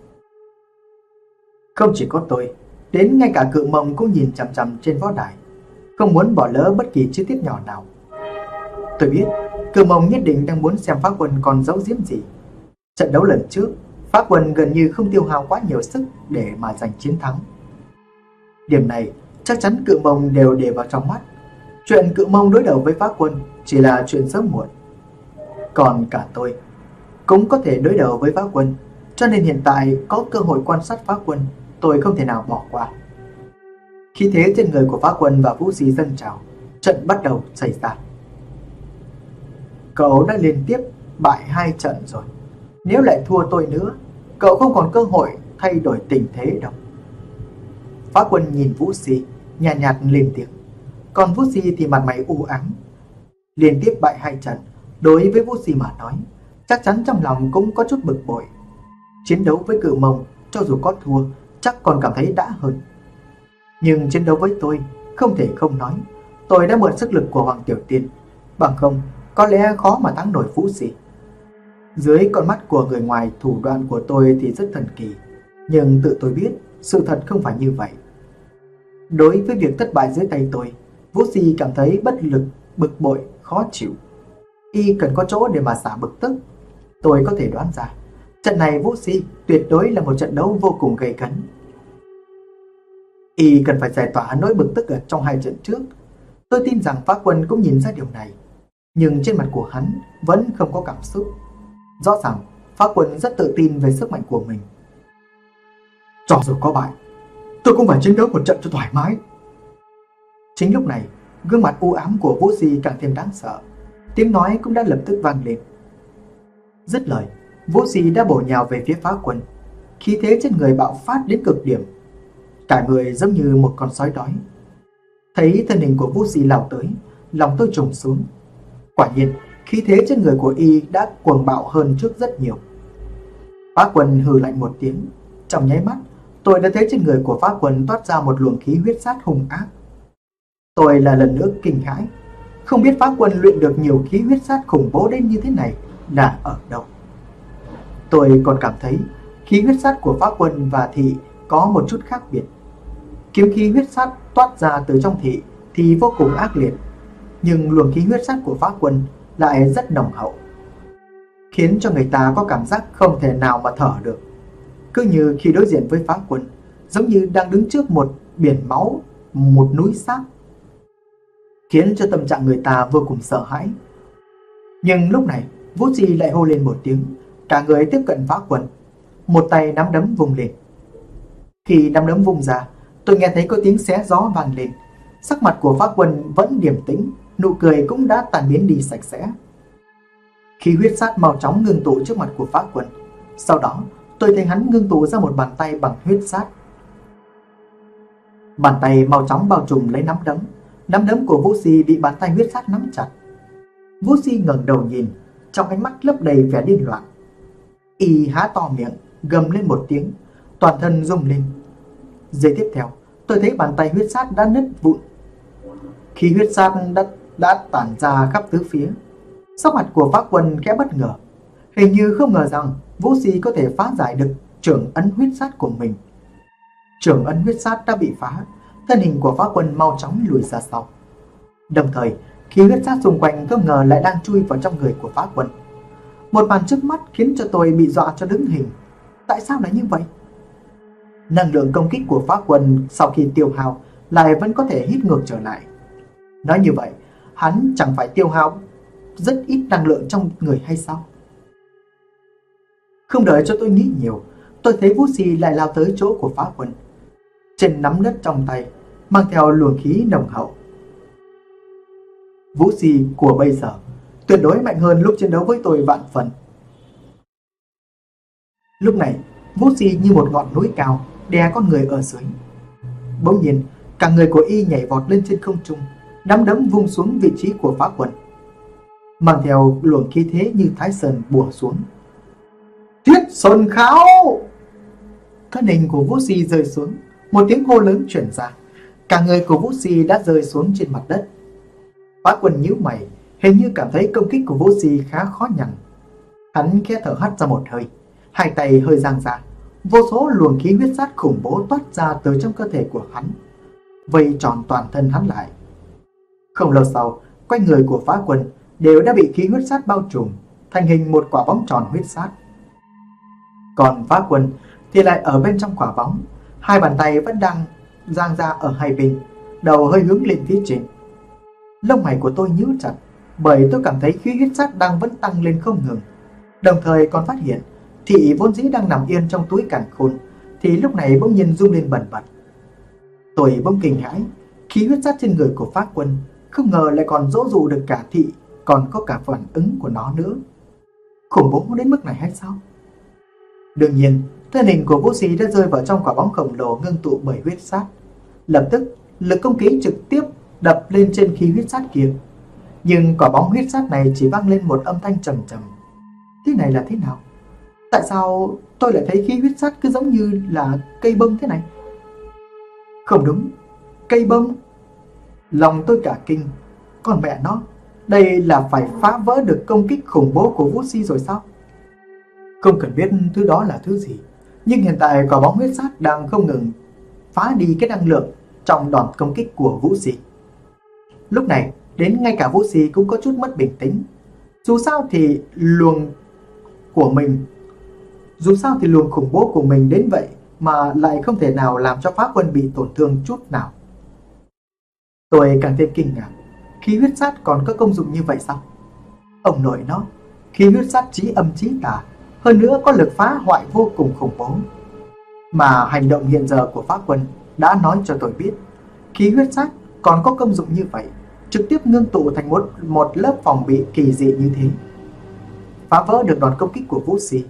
Không chỉ có tôi, đến ngay cả Cự Mông cũng nhìn chằm chằm trên võ đài, không muốn bỏ lỡ bất kỳ chi tiết nhỏ nào. Tôi biết Cự Mông nhất định đang muốn xem Phá Quân còn giấu giếm gì. Trận đấu lần trước, Phá Quân gần như không tiêu hao quá nhiều sức để mà giành chiến thắng. Điểm này chắc chắn Cự Mông đều để vào trong mắt. Chuyện Cự Mông đối đầu với Phá Quân chỉ là chuyện sớm muộn. Còn cả tôi cũng có thể đối đầu với Phá Quân, cho nên hiện tại có cơ hội quan sát Phá Quân, tôi không thể nào bỏ qua. Khí thế trên người của Phá Quân và Vũ Si dâng trào, trận bắt đầu xảy ra. Cậu đã liên tiếp bại 2 trận rồi. Nếu lại thua tôi nữa, cậu không còn cơ hội thay đổi tình thế đâu. Phá Quân nhìn Vũ Si, nhàn nhạt lên tiếng. Còn Vũ Si thì mặt mày u ám. Liên tiếp bại 2 trận, đối với Vũ Si mà nói, chắc chắn trong lòng cũng có chút bực bội. Chiến đấu với Cự Mông, cho dù có thua, chắc còn cảm thấy đã hơn. Nhưng chiến đấu với tôi, không thể không nói, tôi đã mượn sức lực của Hoàng Tiểu Tiên, bằng không, có lẽ khó mà thắng nổi Vũ Si. Dưới con mắt của người ngoài, thủ đoạn của tôi thì rất thần kỳ, nhưng tự tôi biết, sự thật không phải như vậy. Đối với việc thất bại dưới tay tôi, Vũ Si cảm thấy bất lực, bực bội, khó chịu. Y cần có chỗ để mà xả bực tức. Tôi có thể đoán ra, trận này Vũ Si tuyệt đối là một trận đấu vô cùng gay cấn. Y cần phải giải tỏa nỗi bực tức ở trong 2 trận trước. Tôi tin rằng Phá Quân cũng nhìn ra điều này, nhưng trên mặt của hắn vẫn không có cảm xúc. Rõ ràng Phá Quân rất tự tin về sức mạnh của mình. Cho dù có bại, tôi cũng phải chiến đấu một trận cho thoải mái. Chính lúc này, gương mặt u ám của Vũ Si càng thêm đáng sợ. Tiếng nói cũng đã lập tức vang lên. Dứt lời, Vũ Si đã bổ nhào về phía Phá Quân. Khí thế trên người bạo phát đến cực điểm, cả người giống như một con sói đói. Thấy thân hình của Vũ Si lao tới, lòng tôi trùng xuống. Quả nhiên, khí thế trên người của y đã cuồng bạo hơn trước rất nhiều. Phá Quân hừ lạnh một tiếng. Trong nháy mắt, tôi đã thấy trên người của Phá Quân toát ra một luồng khí huyết sát hung ác. Tôi là lần nữa kinh hãi, không biết Phá Quân luyện được nhiều khí huyết sát khủng bố đến như thế này là ở đâu. Tôi còn cảm thấy khí huyết sát của Phá Quân và Thị có một chút khác biệt. Kiếm khí huyết sát toát ra từ trong Thị thì vô cùng ác liệt, nhưng luồng khí huyết sát của Phá Quân lại rất nồng hậu, khiến cho người ta có cảm giác không thể nào mà thở được. Cứ như khi đối diện với Phá Quân, giống như đang đứng trước một biển máu, một núi xác, khiến cho tâm trạng người ta vô cùng sợ hãi. Nhưng lúc này, Vũ Si lại hô lên một tiếng, cả người tiếp cận Phá Quân, một tay nắm đấm vung lên. Khi nắm đấm vung ra, tôi nghe thấy có tiếng xé gió vang lên. Sắc mặt của Phá Quân vẫn điềm tĩnh, nụ cười cũng đã tan biến đi sạch sẽ. Khí huyết sát mau chóng ngưng tụ trước mặt của Phá Quân. Sau đó, tôi thấy hắn ngưng tụ ra một bàn tay bằng huyết sát. Bàn tay mau chóng bao trùm lấy nắm đấm. Nắm đấm của Vũ Si bị bàn tay huyết sát nắm chặt. Vũ Si ngẩng đầu nhìn, trong ánh mắt lấp đầy vẻ điên loạn. Y há to miệng, gầm lên một tiếng, toàn thân rung lên. Giây tiếp theo, tôi thấy bàn tay huyết sát đã nứt vụn. Khi huyết sát đã tản ra khắp tứ phía. Sắc mặt của Phá Quân khẽ bất ngờ, hình như không ngờ rằng Vũ Si có thể phá giải được trưởng ấn huyết sát của mình. Trưởng ấn huyết sát đã bị phá, thân hình của Phá Quân mau chóng lùi ra sau. Đồng thời, khí huyết sát xung quanh không ngờ lại đang chui vào trong người của Phá Quân. Một màn trước mắt khiến cho tôi bị dọa cho đứng hình. Tại sao lại như vậy? Năng lượng công kích của Phá Quân sau khi tiêu hao lại vẫn có thể hít ngược trở lại. Nói như vậy, hắn chẳng phải tiêu hao rất ít năng lượng trong người hay sao? Không đợi cho tôi nghĩ nhiều, tôi thấy Vũ Si lại lao tới chỗ của Phá Quân. Trên nắm đất trong tay mang theo luồng khí nồng hậu. Vũ Si của bây giờ tuyệt đối mạnh hơn lúc chiến đấu với tôi vạn phần. Lúc này, Vũ Si như một ngọn núi cao đè con người ở dưới. Bỗng nhiên, cả người của y nhảy vọt lên trên không trung, nắm đấm vung xuống vị trí của Phá Quân, mang theo luồng khí thế như Thái Sơn bủa xuống. Thiết Sơn Kháo! Thân hình của Vũ Si rơi xuống, một tiếng hô lớn truyền ra. Cả người của Vũ Si đã rơi xuống trên mặt đất. Phá Quân nhíu mày, hình như cảm thấy công kích của Vũ Si khá khó nhằn. Hắn khẽ thở hắt ra một hơi, hai tay hơi dang ra, vô số luồng khí huyết sát khủng bố toát ra từ trong cơ thể của hắn, vây tròn toàn thân hắn lại. Không lâu sau, quanh người của Phá Quân đều đã bị khí huyết sát bao trùm, thành hình một quả bóng tròn huyết sát. Còn Phá Quân thì lại ở bên trong quả bóng, hai bàn tay vẫn đang dang ra ở hai bên, đầu hơi hướng lên phía trên. Lông mày của tôi nhíu chặt, bởi tôi cảm thấy khí huyết sát đang vẫn tăng lên không ngừng. Đồng thời còn phát hiện Thị vốn dĩ đang nằm yên trong túi càn khôn thì lúc này bỗng nhiên rung lên bần bật. Tôi bỗng kinh hãi, khí huyết sát trên người của Phá Quân không ngờ lại còn dỗ dụ được cả thị, còn có cả phản ứng của nó nữa. Khủng bố đến mức này hay sao? Đương nhiên, thân hình của Vũ Sĩ đã rơi vào trong quả bóng khổng lồ ngưng tụ bởi huyết sát. Lập tức, lực công kích trực tiếp đập lên trên khí huyết sát kia. Nhưng quả bóng huyết sát này chỉ vang lên một âm thanh trầm trầm. Thế này là thế nào? Tại sao tôi lại thấy khí huyết sát cứ giống như là cây bông thế này? Không đúng, cây bông. Lòng tôi cả kinh. Còn mẹ nó, đây là phải phá vỡ được công kích khủng bố của Vũ Si rồi sao? Không cần biết thứ đó là thứ gì, nhưng hiện tại quả bóng huyết sát đang không ngừng phá đi cái năng lượng trong đòn công kích của Vũ Si. Lúc này, đến ngay cả Vũ Si cũng có chút mất bình tĩnh. Dù sao thì luồng khủng bố của mình đến vậy mà lại không thể nào làm cho Phá Quân bị tổn thương chút nào. Tôi càng thêm kinh ngạc, khí huyết sát còn có công dụng như vậy sao? Ông nội nó, khí huyết sát chí âm chí tà, hơn nữa có lực phá hoại vô cùng khủng bố. Mà hành động hiện giờ của Phá Quân đã nói cho tôi biết, khí huyết sát còn có công dụng như vậy, trực tiếp ngưng tụ thành một lớp phòng bị kỳ dị như thế, phá vỡ được đòn công kích của Vũ Si.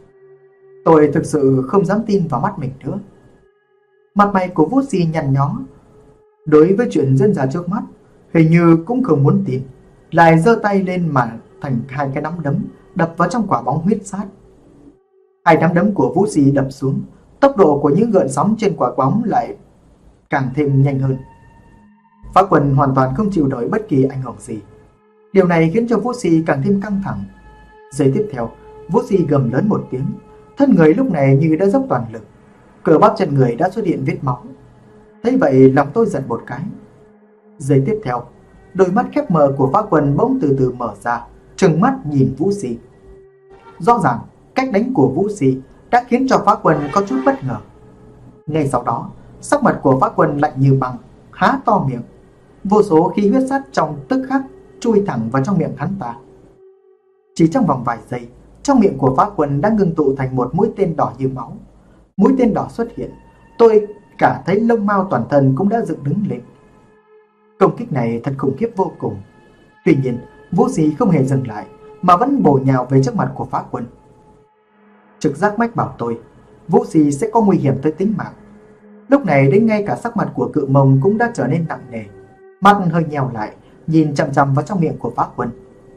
Tôi thực sự không dám tin vào mắt mình nữa. Mặt mày của Vũ Si nhăn nhó, đối với chuyện diễn ra trước mắt hình như cũng không muốn tin, lại giơ tay lên mà thành hai cái nắm đấm đập vào trong quả bóng huyết sát. Hai nắm đấm của Vũ Si đập xuống, tốc độ của những gợn sóng trên quả bóng lại càng thêm nhanh hơn. Phá Quân hoàn toàn không chịu nổi bất kỳ ảnh hưởng gì. Điều này khiến cho Vũ Si càng thêm căng thẳng. Giây tiếp theo, Vũ Si gầm lớn một tiếng, thân người lúc này như đã dốc toàn lực, cơ bắp chân người đã xuất hiện vết máu. Thấy vậy lòng tôi giật một cái. Giây tiếp theo, đôi mắt khép mờ của Phá Quân bỗng từ từ mở ra, trừng mắt nhìn Vũ Si. Rõ ràng cách đánh của Vũ Si đã khiến cho Phá Quân có chút bất ngờ. Ngay sau đó, sắc mặt của Phá Quân lạnh như băng, há to miệng, vô số khí huyết sát trong tức khắc chui thẳng vào trong miệng hắn ta. Chỉ trong vòng vài giây, trong miệng của Phá Quân đã ngưng tụ thành một mũi tên đỏ như máu. Mũi tên đỏ xuất hiện, tôi cả thấy lông mao toàn thân cũng đã dựng đứng lên. Công kích này thật khủng khiếp vô cùng. Tuy nhiên, Vũ Si không hề dừng lại mà vẫn bổ nhào về trước mặt của Phá Quân. Trực giác mách bảo tôi, Vũ Si sẽ có nguy hiểm tới tính mạng. Lúc này đến ngay cả sắc mặt của Cự Mông cũng đã trở nên nặng nề, mắt hơi nheo lại, nhìn chằm chằm vào trong miệng của Phá Quân.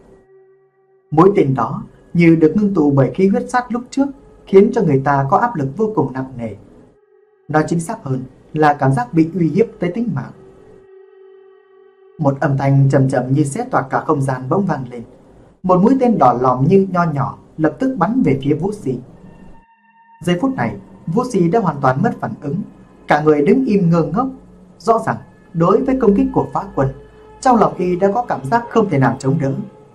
Mũi tên đó như được ngưng tụ bởi khí huyết sát lúc trước, khiến cho người ta có áp lực vô cùng nặng nề. Nói chính xác hơn là cảm giác bị uy hiếp tới tính mạng. Một âm thanh trầm trầm như xé toạc cả không gian bỗng vang lên. Một mũi tên đỏ lòm như nho nhỏ lập tức bắn về phía Vũ Si. Giây phút này, Vũ Si đã hoàn toàn mất phản ứng, cả người đứng im ngơ ngốc. Rõ ràng, đối với công kích của Phá Quân, trong lòng y đã có cảm giác không thể nào chống đỡ.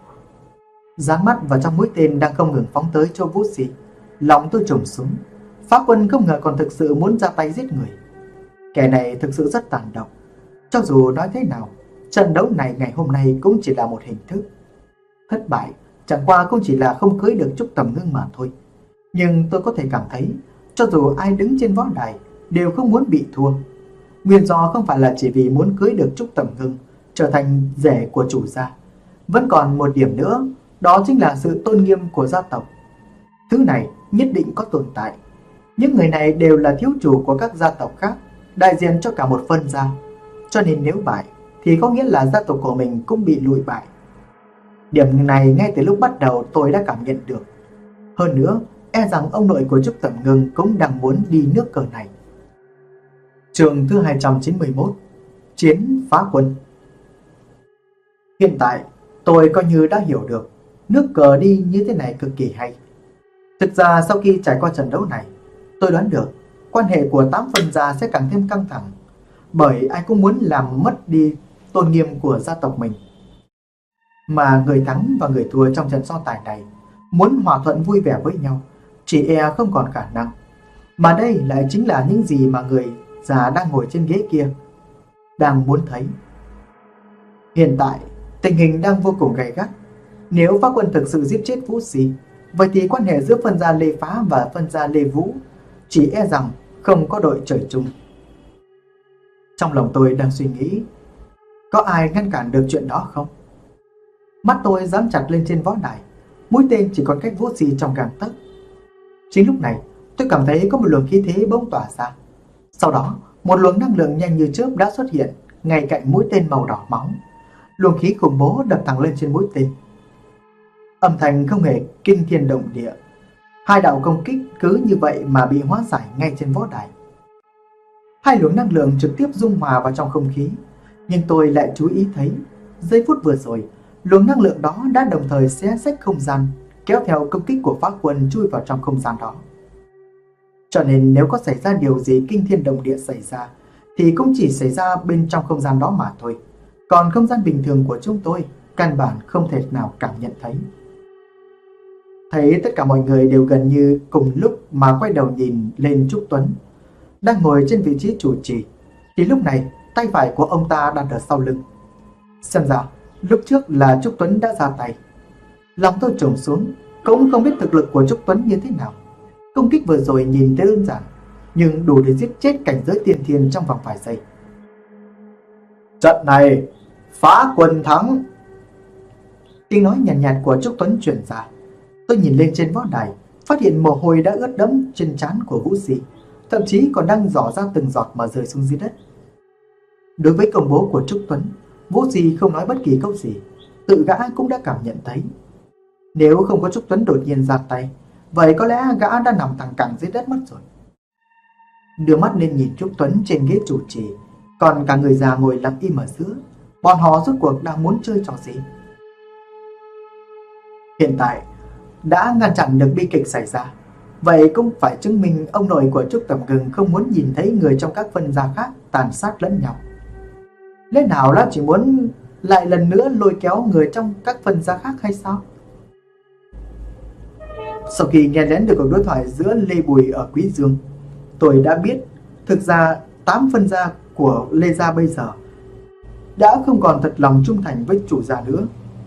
Dán mắt vào trong mũi tên đang không ngừng phóng tới cho Vũ Si, lòng tôi trùng xuống. Phá Quân không ngờ còn thực sự muốn ra tay giết người. Kẻ này thực sự rất tàn độc. Cho dù nói thế nào, trận đấu này ngày hôm nay cũng chỉ là một hình thức. Thất bại chẳng qua cũng chỉ là không cưới được Trúc Tầm Ngưng mà thôi. Nhưng tôi có thể cảm thấy, cho dù ai đứng trên võ đài đều không muốn bị thua. Nguyên do không phải là chỉ vì muốn cưới được Trúc Tầm Ngưng, trở thành rể của chủ gia. Vẫn còn một điểm nữa, đó chính là sự tôn nghiêm của gia tộc. Thứ này nhất định có tồn tại. Những người này đều là thiếu chủ của các gia tộc khác, đại diện cho cả một phân gia. Cho nên nếu bại thì có nghĩa là gia tộc của mình cũng bị lùi bại. Điểm này ngay từ lúc bắt đầu tôi đã cảm nhận được. Hơn nữa, e rằng ông nội của Trúc Tầm Ngưng cũng đang muốn đi nước cờ này. Chương thứ 291, Chiến Phá Quân. Hiện tại tôi coi như đã hiểu được nước cờ đi như thế này cực kỳ hay. Thực ra sau khi trải qua trận đấu này, tôi đoán được quan hệ của 8 phân gia sẽ càng thêm căng thẳng, bởi ai cũng muốn làm mất đi tôn nghiêm của gia tộc mình. Mà người thắng và người thua trong trận so tài này muốn hòa thuận vui vẻ với nhau chỉ e không còn khả năng. Mà đây lại chính là những gì mà người già đang ngồi trên ghế kia đang muốn thấy. Hiện tại tình hình đang vô cùng gay gắt. Nếu Phá Quân thực sự giết chết Vũ Si, vậy thì quan hệ giữa phân gia Lê Phá và phân gia Lê Vũ chỉ e rằng không có đội trời chung. Trong lòng tôi đang suy nghĩ, có ai ngăn cản được chuyện đó không? Mắt tôi dán chặt lên trên võ đài, mũi tên chỉ còn cách Vũ Di trong gang tấc. Chính lúc này, tôi cảm thấy có một luồng khí thế bỗng tỏa ra. Sau đó, một luồng năng lượng nhanh như chớp đã xuất hiện ngay cạnh mũi tên màu đỏ máu. Luồng khí khủng bố đập thẳng lên trên mũi tên. Âm thanh không hề kinh thiên động địa. Hai đạo công kích cứ như vậy mà bị hóa giải ngay trên võ đài. Hai luồng năng lượng trực tiếp dung hòa vào trong không khí, nhưng tôi lại chú ý thấy, giây phút vừa rồi, luồng năng lượng đó đã đồng thời xé rách không gian, kéo theo công kích của Phá Quân chui vào trong không gian đó. Cho nên nếu có xảy ra điều gì kinh thiên động địa xảy ra, thì cũng chỉ xảy ra bên trong không gian đó mà thôi. Còn không gian bình thường của chúng tôi, căn bản không thể nào cảm nhận thấy. Thấy tất cả mọi người đều gần như cùng lúc mà quay đầu nhìn lên Trúc Tuấn, đang ngồi trên vị trí chủ trì, thì lúc này tay phải của ông ta đặt ở sau lưng. Xem ra lúc trước là Trúc Tuấn đã ra tay. Lòng tôi trùng xuống, cũng không biết thực lực của Trúc Tuấn như thế nào. Công kích vừa rồi nhìn thấy đơn giản, nhưng đủ để giết chết cảnh giới tiên thiên trong vòng vài giây. Trận này Phá Quân thắng. Tiếng nói nhàn nhạt của Trúc Tuấn truyền ra. Tôi nhìn lên trên võ đài, phát hiện mồ hôi đã ướt đẫm trên trán của Vũ Di, thậm chí còn đang rỏ ra từng giọt mà rơi xuống dưới đất. Đối với công bố của Trúc Tuấn, Vũ Di không nói bất kỳ câu gì, tự gã cũng đã cảm nhận thấy. Nếu không có Trúc Tuấn đột nhiên ra tay, vậy có lẽ gã đã nằm thẳng cẳng dưới đất mất rồi. Đưa mắt lên nhìn Trúc Tuấn trên ghế chủ trì, còn cả người già ngồi lặng im ở giữa. Bọn họ rốt cuộc đang muốn chơi trò gì? Hiện tại đã ngăn chặn được bi kịch xảy ra, vậy cũng phải chứng minh ông nội của Trúc Tầm Gừng không muốn nhìn thấy người trong các phân gia khác tàn sát lẫn nhau. Lẽ nào là chỉ muốn lại lần nữa lôi kéo người trong các phân gia khác hay sao? Sau khi nghe lén được cuộc đối thoại giữa Lê Bùi ở Quý Dương, tôi đã biết thực ra 8 phân gia của Lê gia bây giờ đã không còn thật lòng trung thành với chủ gia nữa.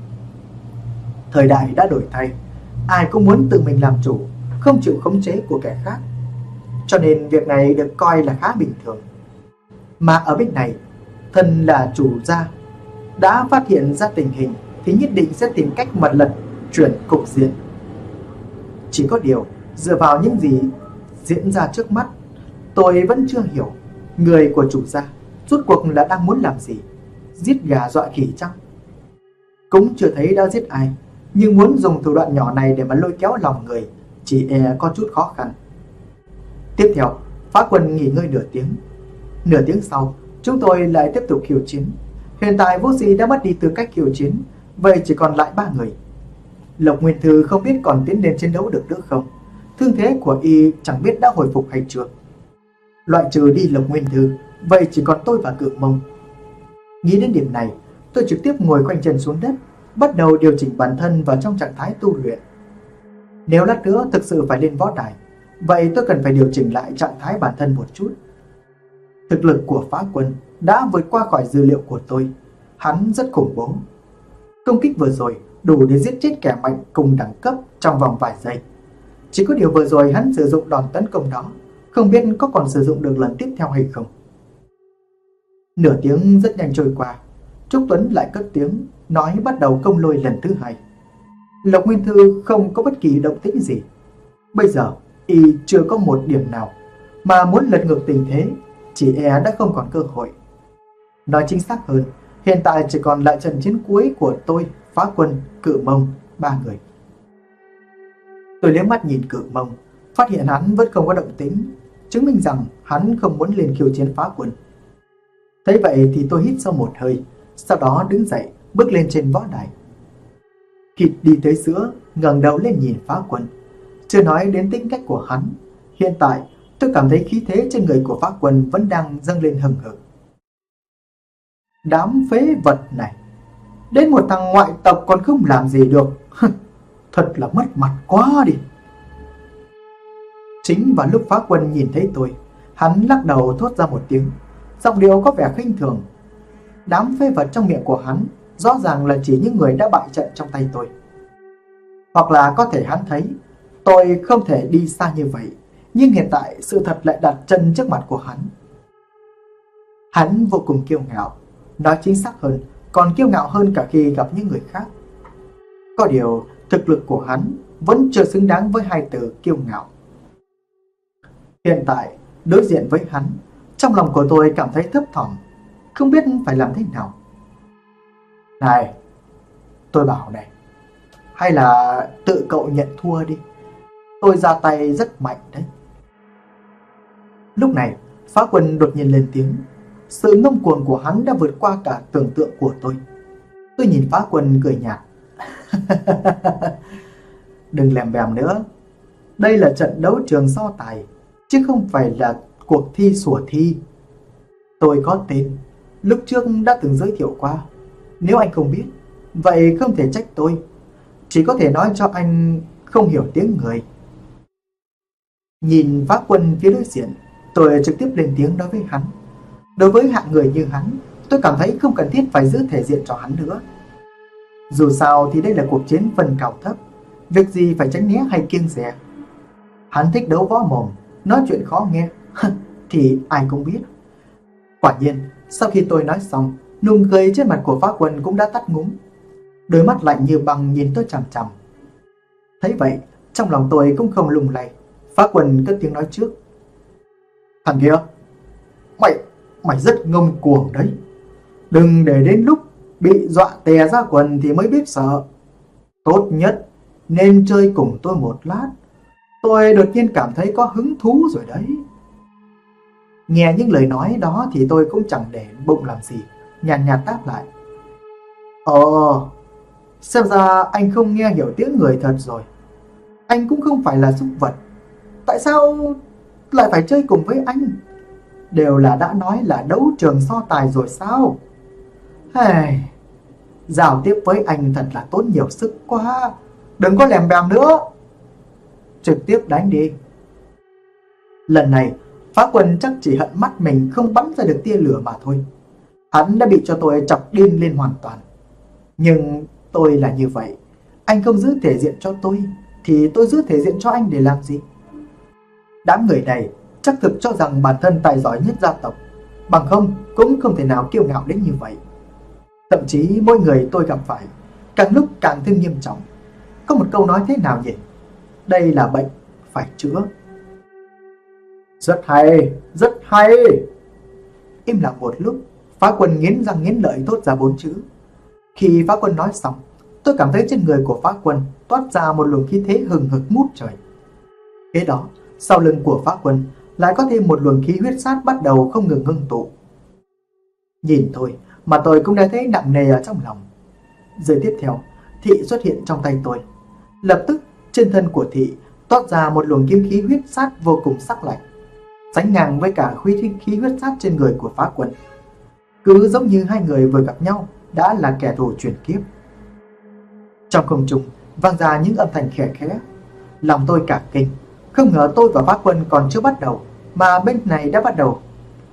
Thời đại đã đổi thay, ai cũng muốn tự mình làm chủ, không chịu khống chế của kẻ khác. Cho nên việc này được coi là khá bình thường. Mà ở bên này, thân là chủ gia đã phát hiện ra tình hình thì nhất định sẽ tìm cách mà lật chuyển cục diện. Chỉ có điều, dựa vào những gì diễn ra trước mắt, tôi vẫn chưa hiểu người của chủ gia rốt cuộc là đang muốn làm gì. Giết gà dọa khỉ chăng? Cũng chưa thấy đã giết ai, nhưng muốn dùng thủ đoạn nhỏ này để mà lôi kéo lòng người chỉ e có chút khó khăn. Tiếp theo, Phá Quân nghỉ ngơi nửa tiếng. Nửa tiếng sau, chúng tôi lại tiếp tục khiêu chiến. Hiện tại Vũ Di đã mất đi tư cách khiêu chiến, vậy chỉ còn lại 3 người. Lộc Nguyên Thư không biết còn tiến lên chiến đấu được nữa không. Thương thế của y chẳng biết đã hồi phục hay chưa. Loại trừ đi Lộc Nguyên Thư, vậy chỉ còn tôi và Cự Mông. Nghĩ đến điểm này, tôi trực tiếp ngồi quanh chân xuống đất, bắt đầu điều chỉnh bản thân vào trong trạng thái tu luyện. Nếu lát nữa thực sự phải lên võ đài, vậy tôi cần phải điều chỉnh lại trạng thái bản thân một chút. Thực lực của Phá Quân đã vượt qua khỏi dữ liệu của tôi. Hắn rất khủng bố. Công kích vừa rồi đủ để giết chết kẻ mạnh cùng đẳng cấp trong vòng vài giây. Chỉ có điều vừa rồi hắn sử dụng đòn tấn công đó, không biết có còn sử dụng được lần tiếp theo hay không. Nửa tiếng rất nhanh trôi qua, Trúc Tuấn lại cất tiếng nói bắt đầu công lôi lần thứ 2. Lộc Nguyên Thư không có bất kỳ động tĩnh gì. Bây giờ y chưa có một điểm nào, mà muốn lật ngược tình thế chỉ e đã không còn cơ hội. Nói chính xác hơn, hiện tại chỉ còn lại trận chiến cuối của tôi, Phá Quân, Cự Mông, 3 người. Tôi liếc mắt nhìn Cự Mông, phát hiện hắn vẫn không có động tĩnh, chứng minh rằng hắn không muốn lên khiêu chiến Phá Quân. Thấy vậy thì tôi hít sâu một hơi, sau đó đứng dậy bước lên trên võ đài. Khi đi tới giữa, ngẩng đầu lên nhìn Phá Quân. Chưa nói đến tính cách của hắn, hiện tại tôi cảm thấy khí thế trên người của Phá Quân vẫn đang dâng lên hừng hực. Đám phế vật này, đến một thằng ngoại tộc còn không làm gì được. Thật là mất mặt quá đi. Chính vào lúc Phá Quân nhìn thấy tôi, hắn lắc đầu thốt ra một tiếng, giọng điệu có vẻ khinh thường. Đám phế vật trong miệng của hắn rõ ràng là chỉ những người đã bại trận trong tay tôi. Hoặc là có thể hắn thấy tôi không thể đi xa như vậy, nhưng hiện tại sự thật lại đặt chân trước mặt của hắn. Hắn vô cùng kiêu ngạo, nói chính xác hơn, còn kiêu ngạo hơn cả khi gặp những người khác. Có điều, thực lực của hắn vẫn chưa xứng đáng với hai từ kiêu ngạo. Hiện tại, đối diện với hắn, trong lòng của tôi cảm thấy thấp thỏm, không biết phải làm thế nào. Này, tôi bảo này, hay là tự cậu nhận thua đi. Tôi ra tay rất mạnh đấy. Lúc này, Phá Quân đột nhiên lên tiếng. Sự ngông cuồng của hắn đã vượt qua cả tưởng tượng của tôi. Tôi nhìn Phá Quân cười nhạt. Đừng lèm bèm nữa. Đây là trận đấu trường so tài, chứ không phải là cuộc thi sủa thi. Tôi có tên, lúc trước đã từng giới thiệu qua. Nếu anh không biết, vậy không thể trách tôi. Chỉ có thể nói cho anh không hiểu tiếng người. Nhìn Phá Quân phía đối diện, tôi trực tiếp lên tiếng nói với hắn. Đối với hạng người như hắn, tôi cảm thấy không cần thiết phải giữ thể diện cho hắn nữa. Dù sao thì đây là cuộc chiến phân cao thấp, việc gì phải tránh né hay kiêng dè. Hắn thích đấu võ mồm, nói chuyện khó nghe, thì ai cũng biết. Quả nhiên, sau khi tôi nói xong, nụ cười trên mặt của Phá Quân cũng đã tắt ngúm. Đôi mắt lạnh như băng nhìn tôi chằm chằm. Thấy vậy, trong lòng tôi cũng không lung lay. Phá Quân cất tiếng nói trước. Thằng kia, mày rất ngông cuồng đấy. Đừng để đến lúc bị dọa tè ra quần thì mới biết sợ. Tốt nhất nên chơi cùng tôi một lát. Tôi đột nhiên cảm thấy có hứng thú rồi đấy. Nghe những lời nói đó thì tôi cũng chẳng để bụng làm gì, nhàn nhạt đáp lại. Xem ra anh không nghe hiểu tiếng người thật rồi. Anh cũng không phải là súc vật. Tại sao lại phải chơi cùng với anh? Đều là đã nói là đấu trường so tài rồi sao? Giao tiếp với anh thật là tốn nhiều sức quá. Đừng có lèm bèm nữa. Trực tiếp đánh đi. Lần này Phá Quân chắc chỉ hận mắt mình không bắn ra được tia lửa mà thôi. Hắn đã bị cho tôi chọc điên lên hoàn toàn. Nhưng tôi là như vậy. Anh không giữ thể diện cho tôi, thì tôi giữ thể diện cho anh để làm gì? Đám người này chắc thực cho rằng bản thân tài giỏi nhất gia tộc, bằng không cũng không thể nào kiêu ngạo đến như vậy. Thậm chí mỗi người tôi gặp phải càng lúc càng thêm nghiêm trọng. Có một câu nói thế nào nhỉ? Đây là bệnh, phải chữa. Rất hay, rất hay. Im lặng một lúc, Phá Quân nghiến răng nghiến lợi thốt ra 4 chữ. Khi Phá Quân nói xong, tôi cảm thấy trên người của Phá Quân toát ra một luồng khí thế hừng hực ngút trời. Kế đó, sau lưng của Phá Quân lại có thêm một luồng khí huyết sát bắt đầu không ngừng ngưng tụ. Nhìn thôi mà tôi cũng đã thấy nặng nề ở trong lòng. Giây tiếp theo, Thị xuất hiện trong tay tôi. Lập tức trên thân của Thị toát ra một luồng kiếm khí huyết sát vô cùng sắc lạnh, sánh ngang với cả khí huyết sát trên người của Phá Quân. Cứ giống như hai người vừa gặp nhau đã là kẻ thù chuyển kiếp. Trong không trung vang ra những âm thanh khẽ khẽ. Lòng tôi cả kinh. Không ngờ tôi và Phá Quân còn chưa bắt đầu mà bên này đã bắt đầu.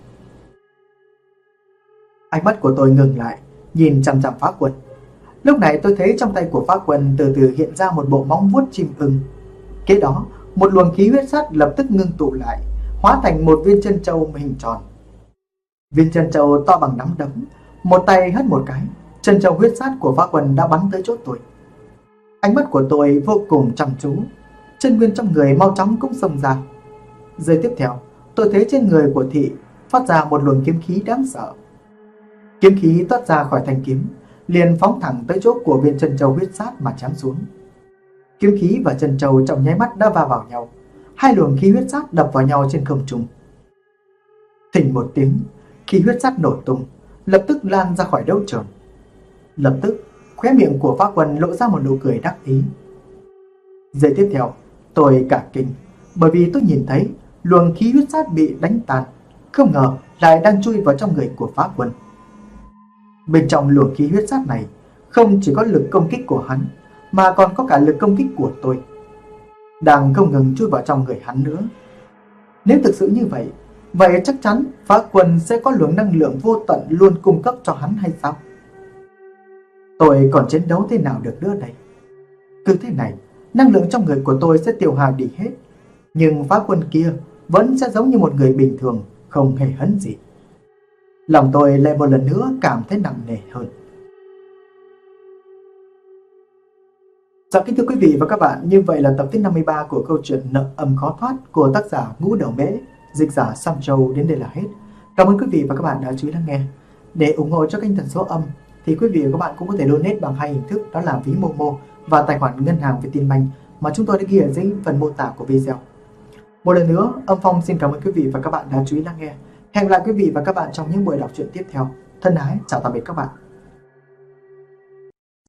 Ánh mắt của tôi ngừng lại, nhìn chằm chằm Phá Quân. Lúc này tôi thấy trong tay của Phá Quân từ từ hiện ra một bộ móng vuốt chim ưng. Kế đó, một luồng khí huyết sắt lập tức ngưng tụ lại, hóa thành một viên chân châu hình tròn. Viên chân châu to bằng nắm đấm, một tay hất một cái, chân châu huyết sắt của Phá Quân đã bắn tới chỗ tôi. Ánh mắt của tôi vô cùng chăm chú, chân nguyên trong người mau chóng cũng xông ra. Giây tiếp theo, tôi thấy trên người của Thị phát ra một luồng kiếm khí đáng sợ. Kiếm khí toát ra khỏi thanh kiếm, liền phóng thẳng tới chỗ của viên chân châu huyết sát mà chém xuống. Kiếm khí và chân châu trong nháy mắt đã va vào nhau, hai luồng khí huyết sát đập vào nhau trên không trung. Thình một tiếng, khí huyết sát nổ tung, lập tức lan ra khỏi đấu trường. Lập tức, khóe miệng của Phá Quân lộ ra một nụ cười đắc ý. Giây tiếp theo, tôi cả kinh, bởi vì tôi nhìn thấy luồng khí huyết sát bị đánh tan, không ngờ lại đang chui vào trong người của Phá Quân. Bên trong luồng khí huyết sát này không chỉ có lực công kích của hắn, mà còn có cả lực công kích của tôi, đang không ngừng chui vào trong người hắn nữa. Nếu thực sự như vậy, vậy chắc chắn Phá Quân sẽ có luồng năng lượng vô tận luôn cung cấp cho hắn hay sao? Tôi còn chiến đấu thế nào được nữa đây? Cứ thế này, năng lượng trong người của tôi sẽ tiêu hao đi hết, nhưng Phá Quân kia vẫn sẽ giống như một người bình thường, không hề hấn gì. Lòng tôi lại một lần nữa cảm thấy nặng nề hơn. Dạ kính thưa quý vị và các bạn, như vậy là tập thứ 53 của câu chuyện Nợ Âm Khó Thoát của tác giả Ngũ Đầu Mễ, dịch giả Sam Châu đến đây là hết. Cảm ơn quý vị và các bạn đã chú ý lắng nghe. Để ủng hộ cho kênh Tần Số Âm thì quý vị và các bạn cũng có thể donate bằng hai hình thức, đó là ví Momo và tài khoản ngân hàng Vietinbank mà chúng tôi đã ghi ở dưới phần mô tả của video. Một lần nữa, Âm Phong xin cảm ơn quý vị và các bạn đã chú ý lắng nghe. Hẹn gặp lại quý vị và các bạn trong những buổi đọc truyện tiếp theo. Thân ái, chào tạm biệt các bạn.